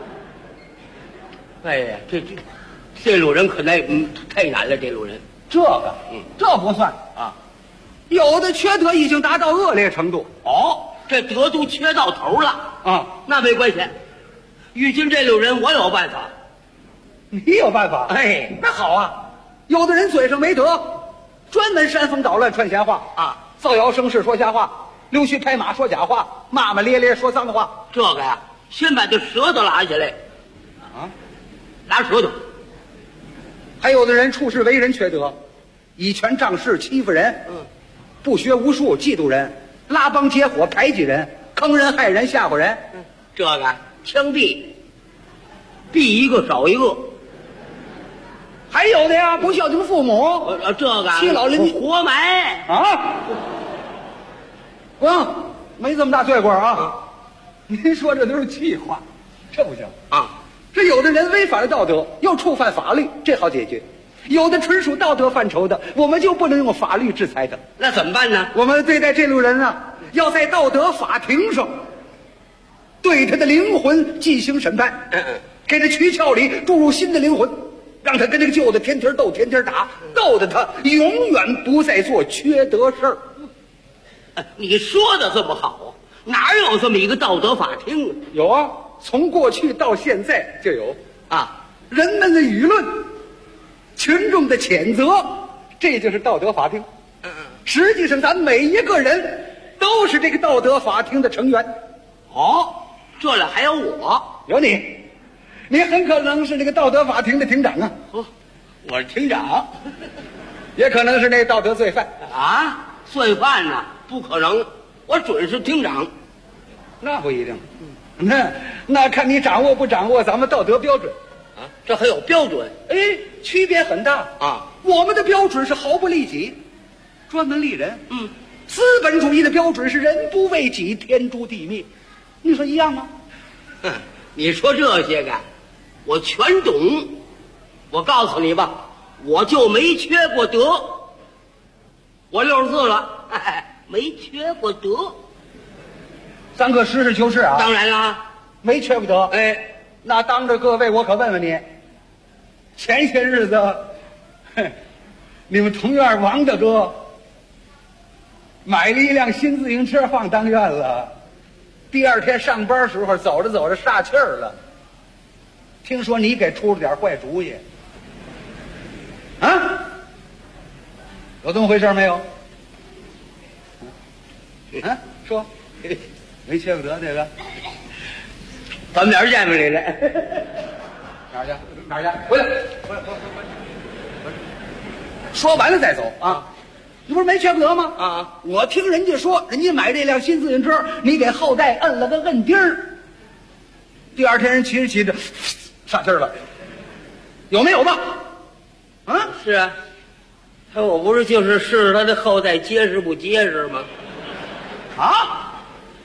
Speaker 8: 哎呀，这路人可太难了，这路人。
Speaker 11: 这不算啊，有的缺德已经达到恶劣程度。
Speaker 8: 哦，这德都缺到头了
Speaker 11: 啊，
Speaker 8: 那没关系。遇见这路人，我有办法。
Speaker 11: 你有办法？
Speaker 8: 哎，
Speaker 11: 那好啊。有的人嘴上没德，专门煽风捣乱、串闲话
Speaker 8: 啊，
Speaker 11: 造谣生事、说瞎话，溜须拍马、说假话，骂骂咧咧、说脏话。
Speaker 8: 这个呀，先把这舌头拉下来啊，拉舌头。
Speaker 11: 还有的人处事为人缺德，以权仗势欺负人，不学无术嫉妒人，拉帮结伙排挤人，坑人害人吓唬人。
Speaker 8: 这个枪毙，毙一个少一个。
Speaker 11: 还有的呀，不孝敬父母，
Speaker 8: 这个
Speaker 11: 欺老人
Speaker 8: 活埋
Speaker 11: 啊！不行，没这么大罪过啊！您说这都是气话，这不行
Speaker 8: 啊！
Speaker 11: 这有的人违反了道德，又触犯法律，这好解决；有的纯属道德范畴的，我们就不能用法律制裁的。
Speaker 8: 那怎么办呢？
Speaker 11: 我们对待这路人啊，要在道德法庭上对他的灵魂进行审判，给他躯壳里注入新的灵魂，让他跟这个旧的天天斗天天打，斗得他永远不再做缺德事儿。
Speaker 8: 你说的这么好，哪有这么一个道德法庭啊？
Speaker 11: 有啊，从过去到现在就有
Speaker 8: 啊。
Speaker 11: 人们的舆论，群众的谴责，这就是道德法庭。实际上咱每一个人都是这个道德法庭的成员。
Speaker 8: 哦，这里还有我，
Speaker 11: 有你很可能是这个道德法庭的庭长啊。
Speaker 8: 我是庭长，
Speaker 11: 也可能是那道德罪犯
Speaker 8: 啊。罪犯呢？不可能，我准是庭长。
Speaker 11: 那不一定，那看你掌握不掌握咱们道德标准
Speaker 8: 啊？这还有标准？
Speaker 11: 哎，区别很大
Speaker 8: 啊。我
Speaker 11: 们的标准是毫不利己，专门利人。资本主义的标准是人不为己，天诛地灭。你说一样吗？
Speaker 8: 你说这些个，我全懂。我告诉你吧，我就没缺过德。我64了，没缺过德。
Speaker 11: 咱可实事求是啊。
Speaker 8: 当然啦，
Speaker 11: 没缺过德。
Speaker 8: 哎，
Speaker 11: 那当着各位，我可问问你，前些日子，你们同院王大哥买了一辆新自行车放当院了，第二天上班时候走着走着煞气儿了。听说你给出了点坏主意，啊？有这么回事没有？啊，说，没缺过德这个，
Speaker 8: 咱们俩见面来了。
Speaker 11: 哪儿去？哪儿去？回来！说完了再走啊！你不是没缺过德吗？
Speaker 8: 啊！
Speaker 11: 我听人家说，人家买这辆新自行车，你给后代摁了个摁钉儿，第二天人骑着骑着煞气儿了，有没有吧？啊，
Speaker 8: 是啊。我不是就是试他的后代结实不结实吗？
Speaker 11: 啊！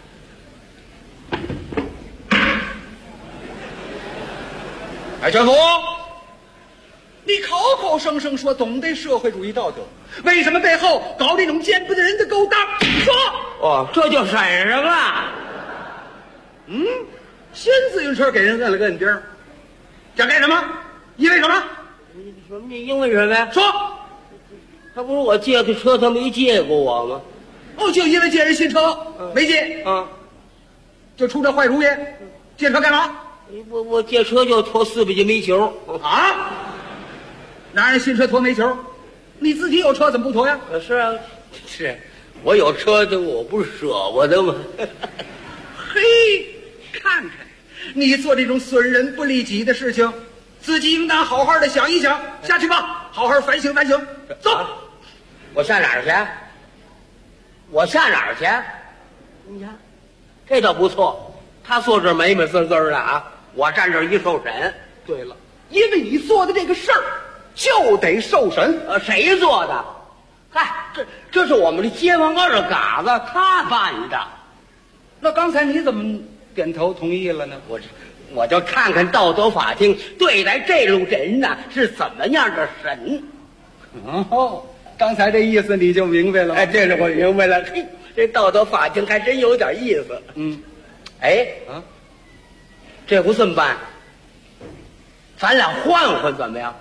Speaker 11: 哎，全福，你口口声声说懂得社会主义道德，为什么背后搞这种见不得人的勾当？说，
Speaker 8: 哦，这就审上了。
Speaker 11: 新自行车给人摁了个摁钉儿，想干什么？因为什么？
Speaker 12: 什么？你因为什么呀？
Speaker 11: 说，
Speaker 12: 他不是我借的车，他没借过我吗？
Speaker 11: 哦，就因为借人新车没借
Speaker 12: 啊，
Speaker 11: 就出这坏主意，借车干嘛？
Speaker 12: 我借车就拖400斤煤球
Speaker 11: 啊！拿人新车拖煤球，你自己有车怎么不拖呀？
Speaker 12: 是啊，是，我有车的，我不是舍我的吗？
Speaker 11: 嘿，看看你做这种损人不利己的事情，自己应当好好的想一想，下去吧，好好反省反省。走，
Speaker 12: 我上哪儿去？我上哪儿去？你看，这倒不错，他坐这儿美美滋滋的啊，我站这儿一受审。
Speaker 11: 对了，因为你做的这个事儿就得受审。
Speaker 12: 谁做的？嗨，这是我们的街坊二嘎子他办的。
Speaker 11: 那刚才你怎么点头同意了呢？
Speaker 12: 我就看看道德法庭对待这种人呢是怎么样的审。
Speaker 11: 哦，刚才这意思你就明白了。
Speaker 12: 哎，这是我明白了。嘿，这道德法庭还真有点意思。哎啊，这不这么办，咱俩换换怎么样？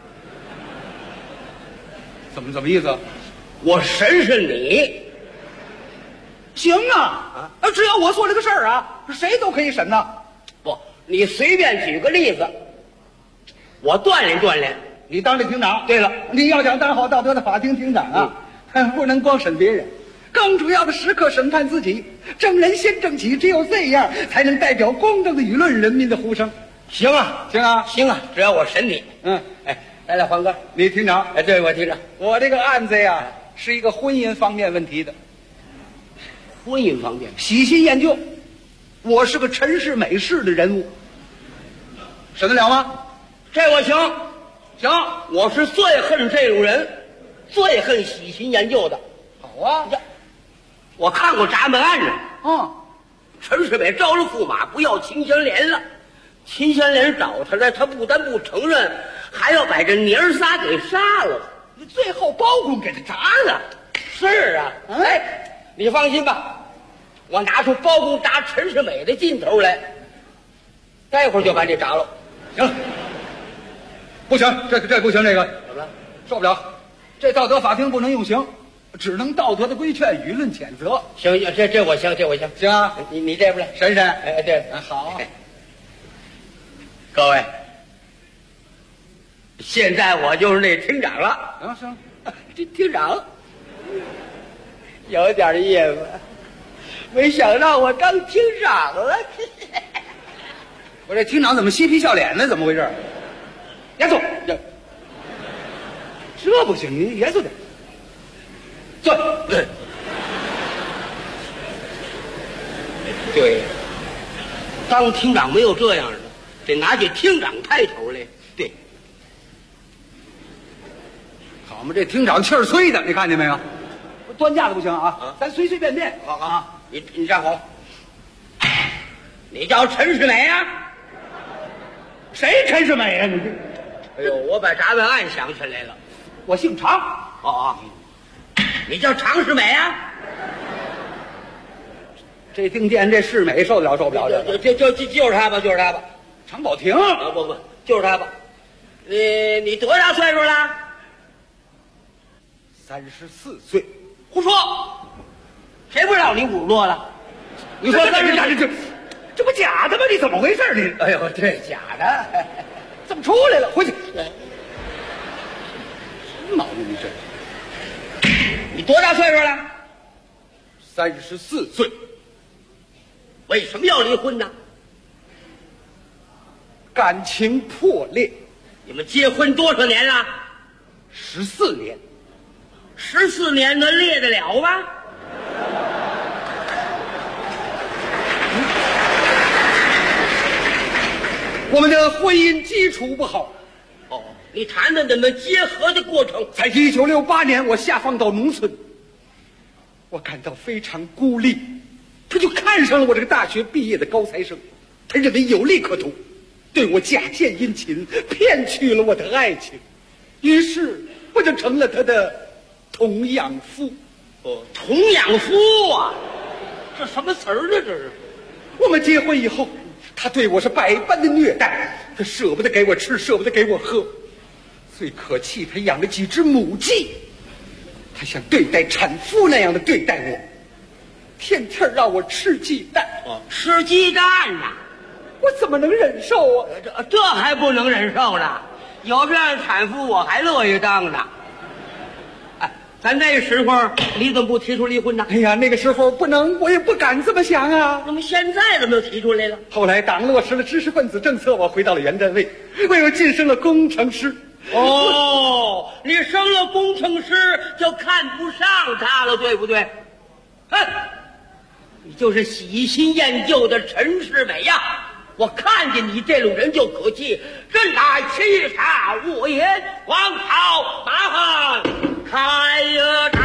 Speaker 11: 怎么意思？
Speaker 12: 我审审你。
Speaker 11: 行啊，只要我做这个事儿啊，谁都可以审呐。
Speaker 12: 不，你随便举个例子，我锻炼锻炼。
Speaker 11: 你当这庭长。
Speaker 12: 对了，
Speaker 11: 你要想当好道德的法庭庭长啊，不能光审别人，更主要的时刻审判自己。正人先正己，只有这样才能代表公正的舆论、人民的呼声。
Speaker 12: 行啊，
Speaker 11: 行啊，
Speaker 12: 行啊，只要我审你。哎，咱俩换个。
Speaker 11: 你庭长。
Speaker 12: 哎，对，我庭长。
Speaker 11: 我这个案子呀，是一个婚姻方面问题的。
Speaker 12: 婚姻方面，
Speaker 11: 喜新厌旧，我是个陈世美式的人物，审得了吗？
Speaker 12: 这我行，行，我是最恨这种人，最恨喜新厌旧的。
Speaker 11: 好啊，
Speaker 12: 我看过闸门案呢。陈世美招了驸马，不要秦香莲了。秦香莲找他来，他不但不承认，还要把这娘儿仨给杀了。
Speaker 11: 最后包公给他砸了。
Speaker 12: 是啊，哎，你放心吧，我拿出包公砸陈世美的劲头来，待会儿就把这砸了。
Speaker 11: 行了，不行，这不行，这个
Speaker 12: 怎么了？
Speaker 11: 受不了，这道德法庭不能用刑，只能道德的规劝，舆论谴责。
Speaker 12: 行，这我行，这我行。
Speaker 11: 行啊，
Speaker 12: 你这边来
Speaker 11: 审审。
Speaker 12: 哎，对，
Speaker 11: 好。
Speaker 12: 各位，现在我就是那厅长了。
Speaker 11: 行，
Speaker 12: 这厅长有点意思，没想到我当厅长了。
Speaker 11: 我这厅长怎么嬉皮笑脸呢？怎么回事？严肃，这不行，你严肃点。坐。
Speaker 12: 对，当厅长没有这样的，得拿起厅长抬头来。对，
Speaker 11: 好嘛，这厅长气儿吹的，你看见没有？端架子不行啊，咱随随便便。
Speaker 12: 好啊，你站好。你叫陈世美啊？
Speaker 11: 谁陈世美啊？你这，
Speaker 12: 哎呦，我把闸门案想起来了，
Speaker 11: 我姓常。
Speaker 12: 你叫常世美啊？
Speaker 11: 这定见这世美受得了受不了？
Speaker 12: 就是他吧，就是他吧。
Speaker 11: 常宝霆？
Speaker 12: 不，就是他吧。你多大岁数了
Speaker 11: ？34岁。
Speaker 12: 胡说！谁不知道你50多了？
Speaker 11: 你说这不假的吗？你怎么回事？你
Speaker 12: 哎呦，这假的，
Speaker 11: 怎么出来了？回去。什么毛病？你这？
Speaker 12: 你多大岁数了
Speaker 11: ？34岁。
Speaker 12: 为什么要离婚呢？
Speaker 11: 感情破裂。
Speaker 12: 你们结婚多少年了
Speaker 11: ？14年。
Speaker 12: 14年能裂得了吗？
Speaker 11: 我们的婚姻基础不好。
Speaker 12: 你谈谈你们结合的过程。
Speaker 11: 在1968年，我下放到农村，我感到非常孤立。他就看上了我这个大学毕业的高材生，他认为有利可图，对我假献殷勤，骗取了我的爱情，于是我就成了他的童养夫。
Speaker 12: 童养夫啊，这什么词儿呢？这是。
Speaker 11: 我们结婚以后， 他对我是百般的虐待，他舍不得给我吃，舍不得给我喝。最可气，他养了几只母鸡，他像对待产妇那样的对待我，天天让我吃鸡蛋。
Speaker 12: 吃鸡蛋呐，
Speaker 11: 我怎么能忍受啊？
Speaker 12: 这还不能忍受呢？有这样的产妇，我还乐意当呢。哎，咱那时候你怎么不提出离婚呢？
Speaker 11: 哎呀，那个时候不能，我也不敢这么想啊。
Speaker 12: 那么现在怎么又提出来了？
Speaker 11: 后来党落实了知识分子政策，我回到了原单位，为我晋升了工程师。
Speaker 12: 哦，你升了工程师就看不上他了，对不对？哼，你就是喜新厌旧的陈世美呀！我看见你这种人就可气，真乃欺杀无言，王朝麻烦开呀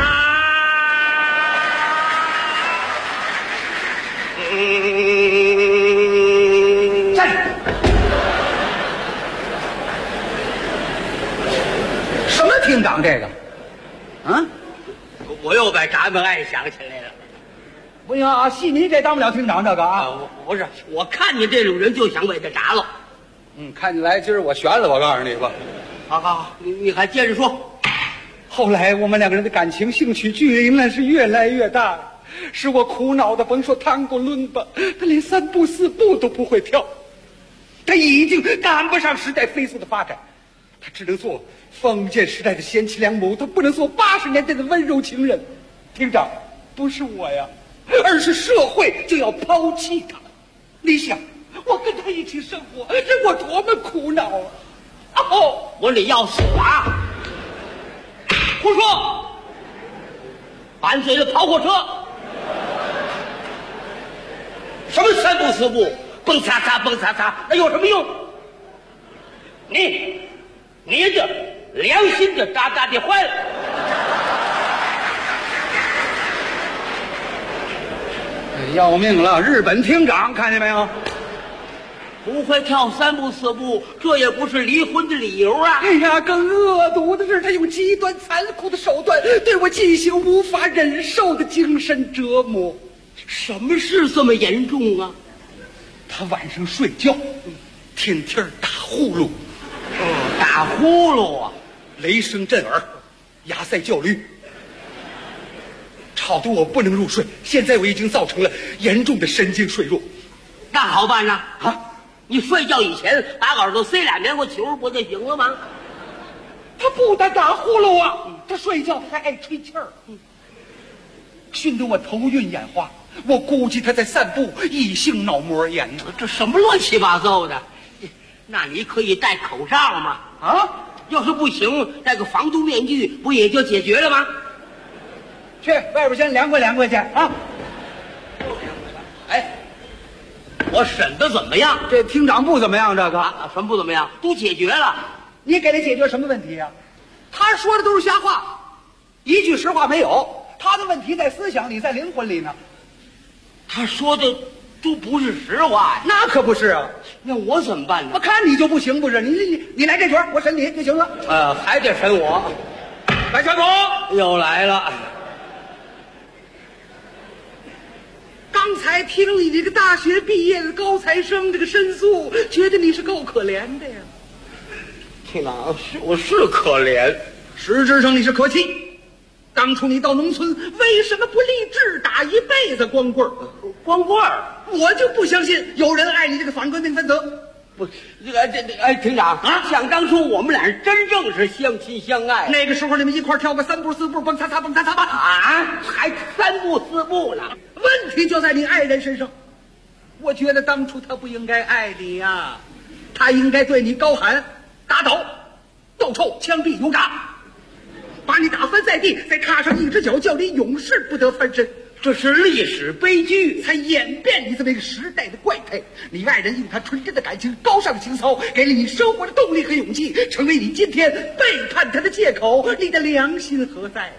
Speaker 11: 站住！什么厅长这个？啊？
Speaker 12: 我又把闸门案想起来了。
Speaker 11: 不行啊，戏迷这当不了厅长这个啊！
Speaker 12: 不是，我看见这种人就想把他铡了。
Speaker 11: 看起来今儿我悬了，我告诉你吧。
Speaker 12: 好，你还接着说。
Speaker 11: 后来我们两个人的感情兴趣距离那是越来越大，使我苦恼的甭说tango过伦巴，他连3步4步都不会跳，他已经赶不上时代飞速的发展，他只能做封建时代的贤妻良母，他不能做80年代的温柔情人。厅长，不是我呀，而是社会就要抛弃他。你想，我跟他一起生活，这我多么苦恼啊！
Speaker 12: 我得要死啊！胡说！拌嘴的跑火车，什么3步4步，蹦擦擦蹦擦擦，那有什么用？你这良心就大大的坏了。
Speaker 11: 要命了！日本厅长看见没有？
Speaker 12: 不会跳3步4步，这也不是离婚的理由啊！
Speaker 11: 哎呀，更恶毒的是，他用极端残酷的手段对我进行无法忍受的精神折磨。
Speaker 12: 什么事这么严重啊？
Speaker 11: 他晚上睡觉，天天打呼噜。
Speaker 12: 打呼噜啊！
Speaker 11: 雷声震耳，牙塞叫驴，吵得我不能入睡。现在我已经造成了严重的神经衰弱。
Speaker 12: 那好办呐！你睡觉以前把耳朵塞2棉花球不就行了吗？
Speaker 11: 他不但打呼噜啊，他睡觉还爱吹气儿，熏得我头晕眼花。我估计他在散布异性脑膜炎呢。
Speaker 12: 这什么乱七八糟的？那你可以戴口罩吗？要是不行，戴个防毒面具不也就解决了吗？
Speaker 11: 去外边先凉快去啊！
Speaker 12: 哎，我审的怎么样？
Speaker 11: 这厅长不怎么样，这个
Speaker 12: 什么不怎么样？都解决了。
Speaker 11: 你给他解决什么问题啊？他说的都是瞎话，一句实话没有。他的问题在思想里，在灵魂里呢。
Speaker 12: 他说的都不是实话呀。
Speaker 11: 那可不是啊。
Speaker 12: 那我怎么办呢？
Speaker 11: 我看你就不行，不是？你来这局，我审你就行了。
Speaker 12: 还得审我。
Speaker 11: 白小狗
Speaker 12: 又来了。
Speaker 11: 刚才听你这个大学毕业的高材生这个申诉，觉得你是够可怜的呀。
Speaker 12: 厅长，我是可怜，
Speaker 11: 实质上你是可气。当初你到农村，为什么不立志打一辈子光棍儿？
Speaker 12: 光棍儿，
Speaker 11: 我就不相信有人爱你这个反革命分子。
Speaker 12: 不，厅长啊，想当初我们俩人真正是相亲相爱，
Speaker 11: 那个时候你们一块跳个3步4步，蹦擦擦蹦擦擦吧。
Speaker 12: 还3步4步呢。
Speaker 11: 问题就在你爱人身上。我觉得当初他不应该爱你呀，他应该对你高喊打倒、斗臭、枪毙、油炸，把你打翻在地，再踏上一只脚，叫你永世不得翻身。
Speaker 12: 这是历史悲剧，
Speaker 11: 才演变你这么一个时代的怪胎。你爱人用他纯真的感情、高尚情操，给了你生活的动力和勇气，成为你今天背叛他的借口。你的良心何在？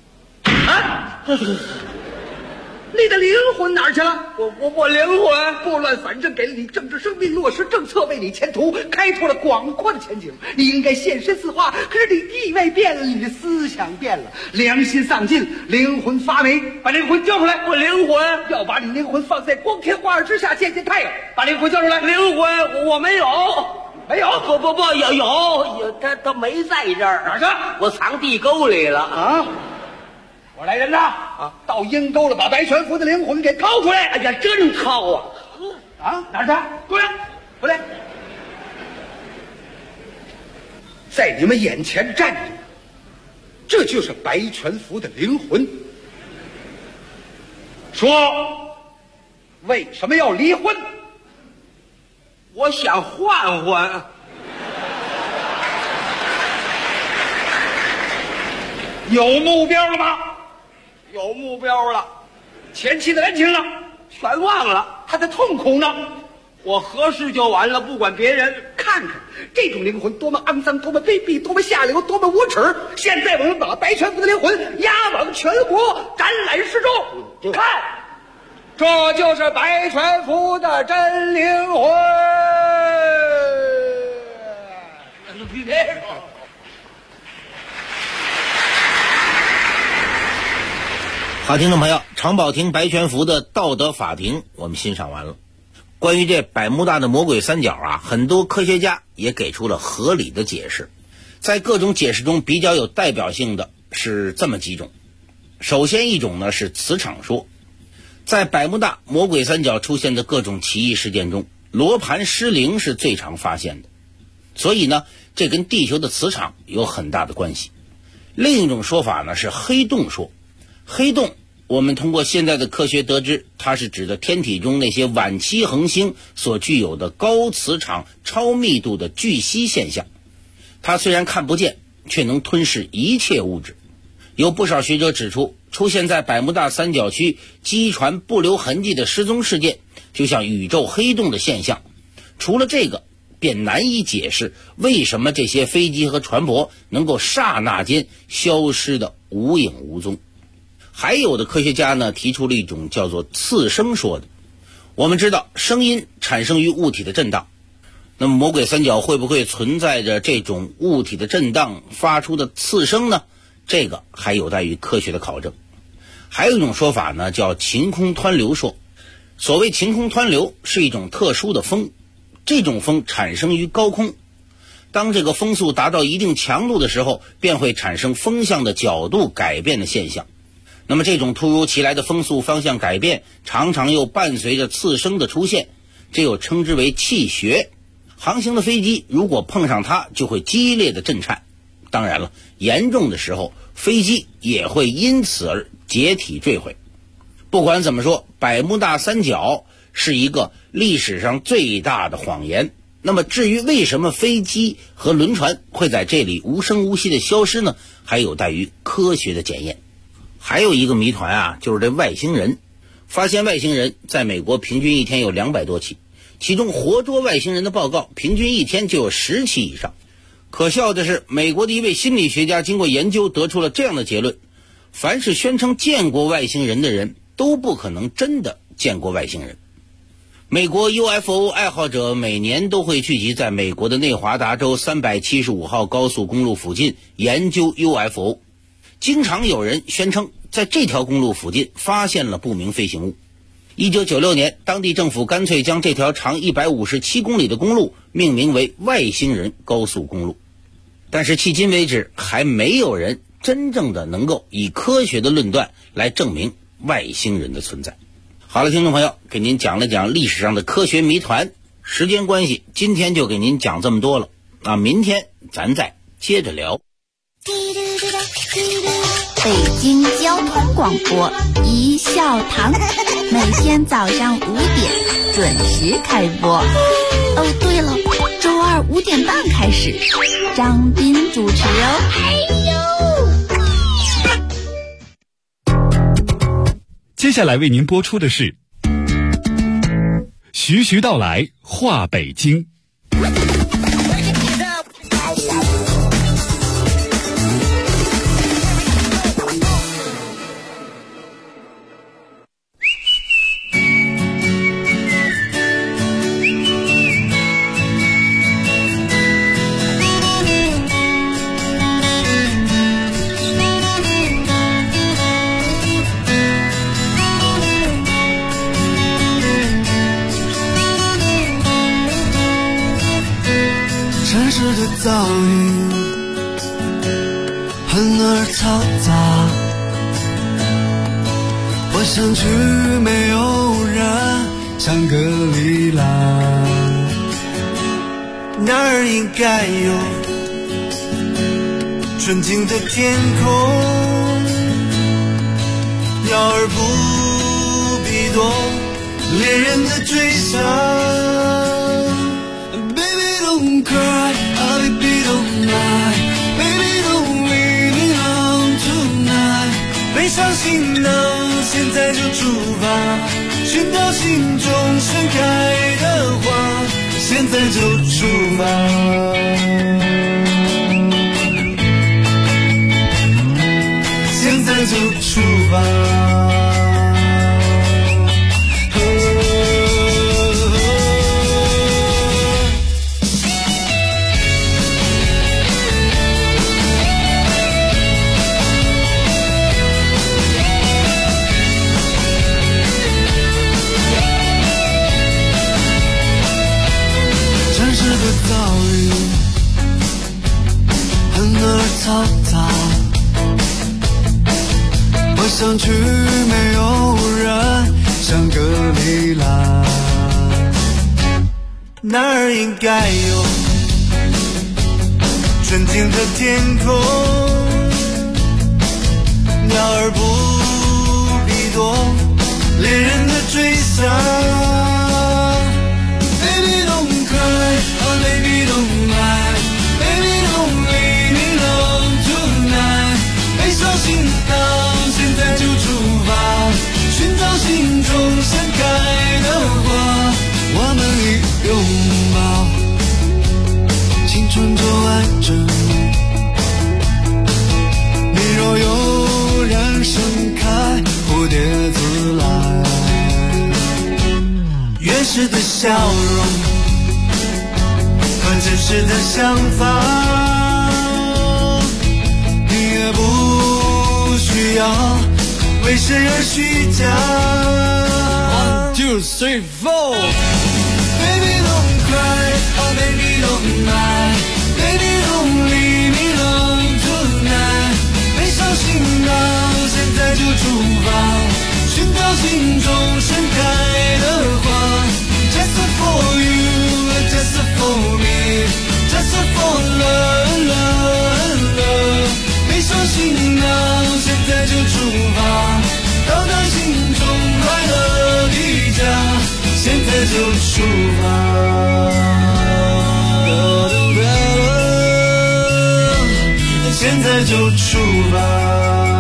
Speaker 11: 你的灵魂哪儿去了？
Speaker 12: 我灵魂
Speaker 11: 拨乱反正，给了你政治生命，落实政策，为你前途开拓了广阔的前景。你应该现身说话，可是你地位变了，你的思想变了，良心丧尽，灵魂发霉。把灵魂交出来！
Speaker 12: 我灵魂
Speaker 11: 要把你灵魂放在光天化日之下见见太阳，把灵魂交出来。
Speaker 12: 灵魂我没有，
Speaker 11: 没有，
Speaker 12: 不有，他没在这儿。
Speaker 11: 哪儿去？
Speaker 12: 我藏地沟里了
Speaker 11: 啊！我来人呐！啊，到阴沟了，把白全福的灵魂给掏出来。
Speaker 12: 哎呀，真掏啊！
Speaker 11: 啊，哪儿去？过来，过来，在你们眼前站着，这就是白全福的灵魂。说，为什么要离婚？
Speaker 12: 我想换换。
Speaker 11: 有目标了吗？
Speaker 12: 有目标了。
Speaker 11: 前妻的恩情呢？
Speaker 12: 全忘了。
Speaker 11: 他的痛苦呢？
Speaker 12: 我合适就完了，不管别人。
Speaker 11: 看看这种灵魂多么肮脏，多么卑鄙，多么下流，多么无耻！现在我们把白全福的灵魂押往全国展览示众，看，这就是白全福的真灵魂。别说。
Speaker 7: 好，听众朋友，常宝霆白全福的道德法庭我们欣赏完了。关于这百慕大的魔鬼三角啊，很多科学家也给出了合理的解释。在各种解释中比较有代表性的是这么几种。首先一种呢是磁场说。在百慕大魔鬼三角出现的各种奇异事件中，罗盘失灵是最常发现的，所以呢这跟地球的磁场有很大的关系。另一种说法呢是黑洞说。黑洞我们通过现在的科学得知，它是指的天体中那些晚期恒星所具有的高磁场超密度的巨吸现象。它虽然看不见，却能吞噬一切物质。有不少学者指出，出现在百慕大三角区机船不留痕迹的失踪事件，就像宇宙黑洞的现象。除了这个，便难以解释为什么这些飞机和船舶能够刹那间消失的无影无踪。还有的科学家呢提出了一种叫做次声说的。我们知道声音产生于物体的震荡，那么魔鬼三角会不会存在着这种物体的震荡发出的次声呢？这个还有待于科学的考证。还有一种说法呢叫晴空湍流说。所谓晴空湍流是一种特殊的风，这种风产生于高空，当这个风速达到一定强度的时候，便会产生风向的角度改变的现象。那么这种突如其来的风速方向改变，常常又伴随着次声的出现，这又称之为气学。航行的飞机如果碰上它，就会激烈的震颤。当然了，严重的时候，飞机也会因此而解体坠毁。不管怎么说，百慕大三角是一个历史上最大的谎言。那么至于为什么飞机和轮船会在这里无声无息的消失呢？还有待于科学的检验。还有一个谜团啊，就是这外星人。发现外星人在美国平均一天有200多起，其中活捉外星人的报告平均一天就有10起以上。可笑的是，美国的一位心理学家经过研究得出了这样的结论：凡是宣称见过外星人的人都不可能真的见过外星人。美国 UFO 爱好者每年都会聚集在美国的内华达州375号高速公路附近研究 UFO。经常有人宣称在这条公路附近发现了不明飞行物。1996年，当地政府干脆将这条长157公里的公路命名为外星人高速公路。但是迄今为止，还没有人真正的能够以科学的论断来证明外星人的存在。好了，听众朋友，给您讲了讲历史上的科学谜团。时间关系，今天就给您讲这么多了。明天咱再接着聊。
Speaker 2: 北京交通广播一笑堂，每天早上5点准时开播。哦，对了，周二5点半开始，张斌主持哦。
Speaker 13: 接下来为您播出的是徐徐道来话北京。
Speaker 14: 噪音很而嘈杂，我想去没有人香格里拉，那儿应该有纯净的天空，鸟儿不必多恋人的追杀。 Baby don't cry, oh baby don't lie, baby don't leave me alone tonight。 背上行囊，现在就出发，寻找心中盛开的花，现在就出发。现在就出发。 噪音很而嘈杂，我想去没有人香格里拉，那儿应该有纯净的天空，鸟儿不必多恋人的追杀。 Baby don't lie, baby don't leave me alone tonight。 背上行囊，现在就出发，寻找心中盛开的花。我们一拥抱，青春就爱着你。你若有人盛开蝴蝶自来，原始的笑容。 真实的想法，你也不需要为谁而虚假。1, 2, 3, 4。Baby don't cry, oh baby don't lie, baby don't leave me alone tonight。 背上行囊，现在就出发，寻找心中盛开的花。Just for you, just for me。Just for love, love, love。 背上行囊，现在就出发，到达心中快乐的家，现在就出发。现在就出发。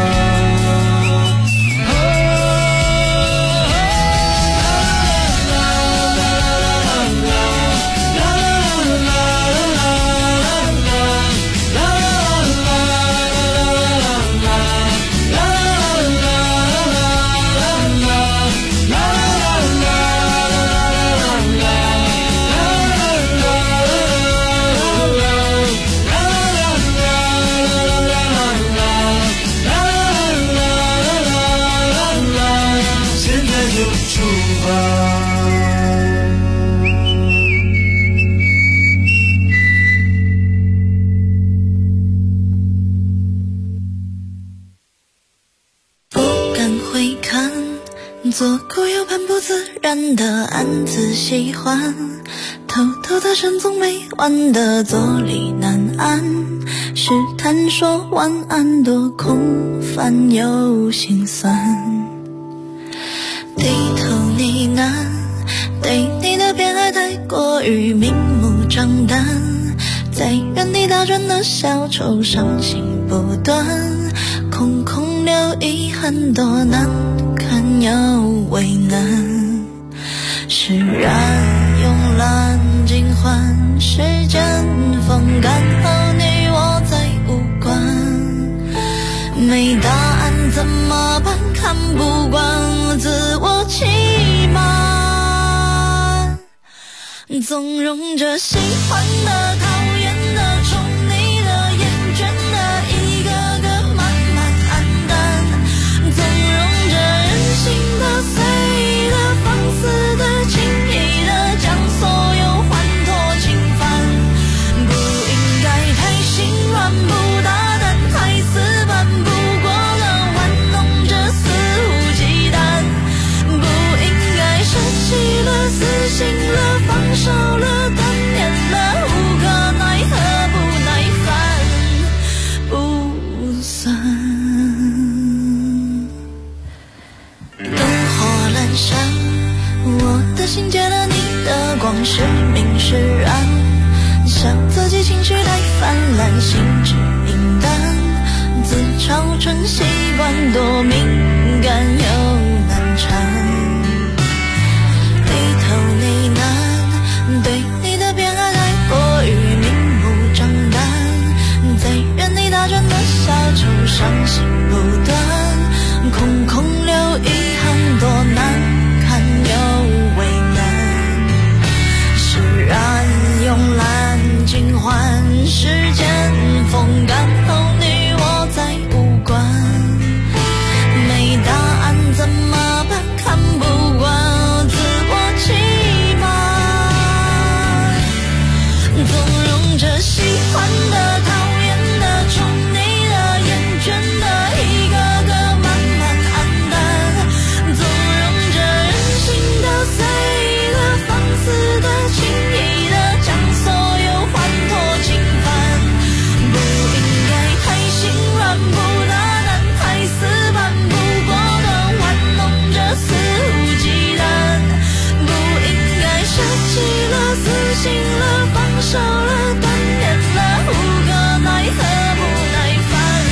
Speaker 15: 左顾右盼不自然的暗自喜欢，偷偷的深总没完的坐立难安，试探说晚安多空泛又心酸，低头呢喃，对你的偏爱太过于明目张胆，在原地打转的小丑伤心不断，空空留遗憾多难看又为难，释然慵懒尽欢，时间风干后你我再无关，没答案怎么办？看不惯自我欺瞒，纵容着喜欢的、讨厌的、宠你的、厌倦的，一个个慢慢黯淡，纵容着任性的、随的、放肆的、轻易的，将所有欢脱侵犯，不应心了，放手了，断念了，无可奈何，不耐烦，不算。灯火阑珊，我的心借了你的光，是明是暗，像自己情绪太泛滥，心智平淡，自嘲成习惯，多敏感又难缠，低头呢喃，对你的偏爱太过于明目张胆，在原地打转的小丑，伤心不断，空空留遗憾，多难看又为难，释然慵懒尽欢，时间风干后你我再无关，没答案怎么办？看不惯自我欺瞒，纵容着喜欢的、讨厌的、宠你的、厌倦的，一个个慢慢黯淡，纵容着任性的、随意的、放肆的、轻易的，将所有欢脱侵犯，不应该太心软，不大胆，太死板，不果断，玩弄着肆无忌惮，不应该舍弃了、死心了、放手了、断念了，无可奈何，不耐烦。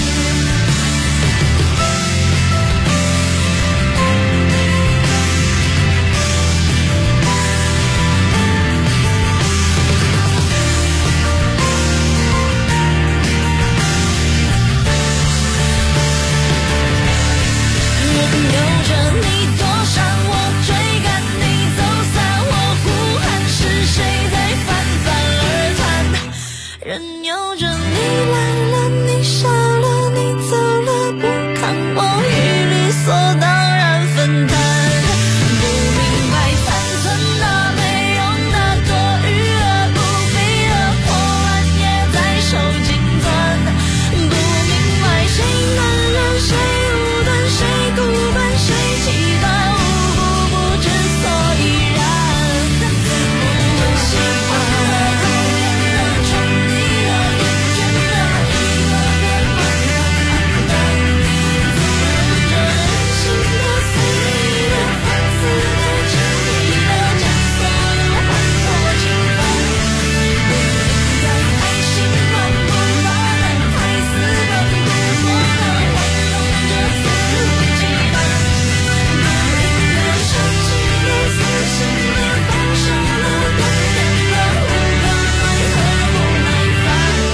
Speaker 15: 任由着你躲闪，我追赶你走散，我呼喊是谁在泛泛而谈，任由着你来了，你笑了，你走了，不看我与理所当然分担，不明白残存的、没用的、多余的、不必的破烂也在手紧攥，不明白谁难忍，谁无端，谁孤单，谁期盼，无故不知所以然，不喜欢的、讨厌的、宠你的、厌倦的，一个个慢慢黯淡，纵容着任性的、随意的、放肆的、轻易的，将所有欢脱侵犯，不应该太心软，不大胆，太死板，不果断，玩弄着肆无忌惮，不应该舍弃了、死心了、放手了、断念了，无可奈何，不耐烦。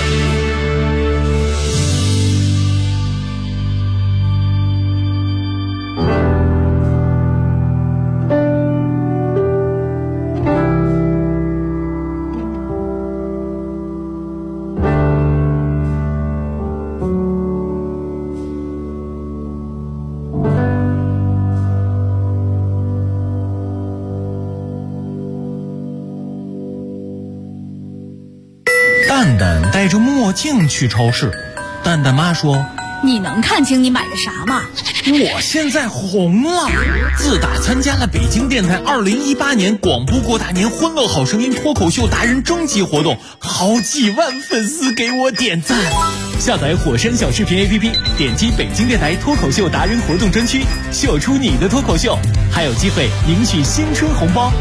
Speaker 16: 蛋蛋戴着墨镜去超市，蛋蛋妈说：“
Speaker 17: 你能看清你买的啥吗？
Speaker 16: 我现在红了，自打参加了北京电台2018年广播过大年欢乐好声音脱口秀达人征集活动，好几万粉丝给我点赞。”下载火山小视频 APP， 点击北京电台脱口秀达人活动专区，秀出你的脱口秀，还有机会领取新春红包。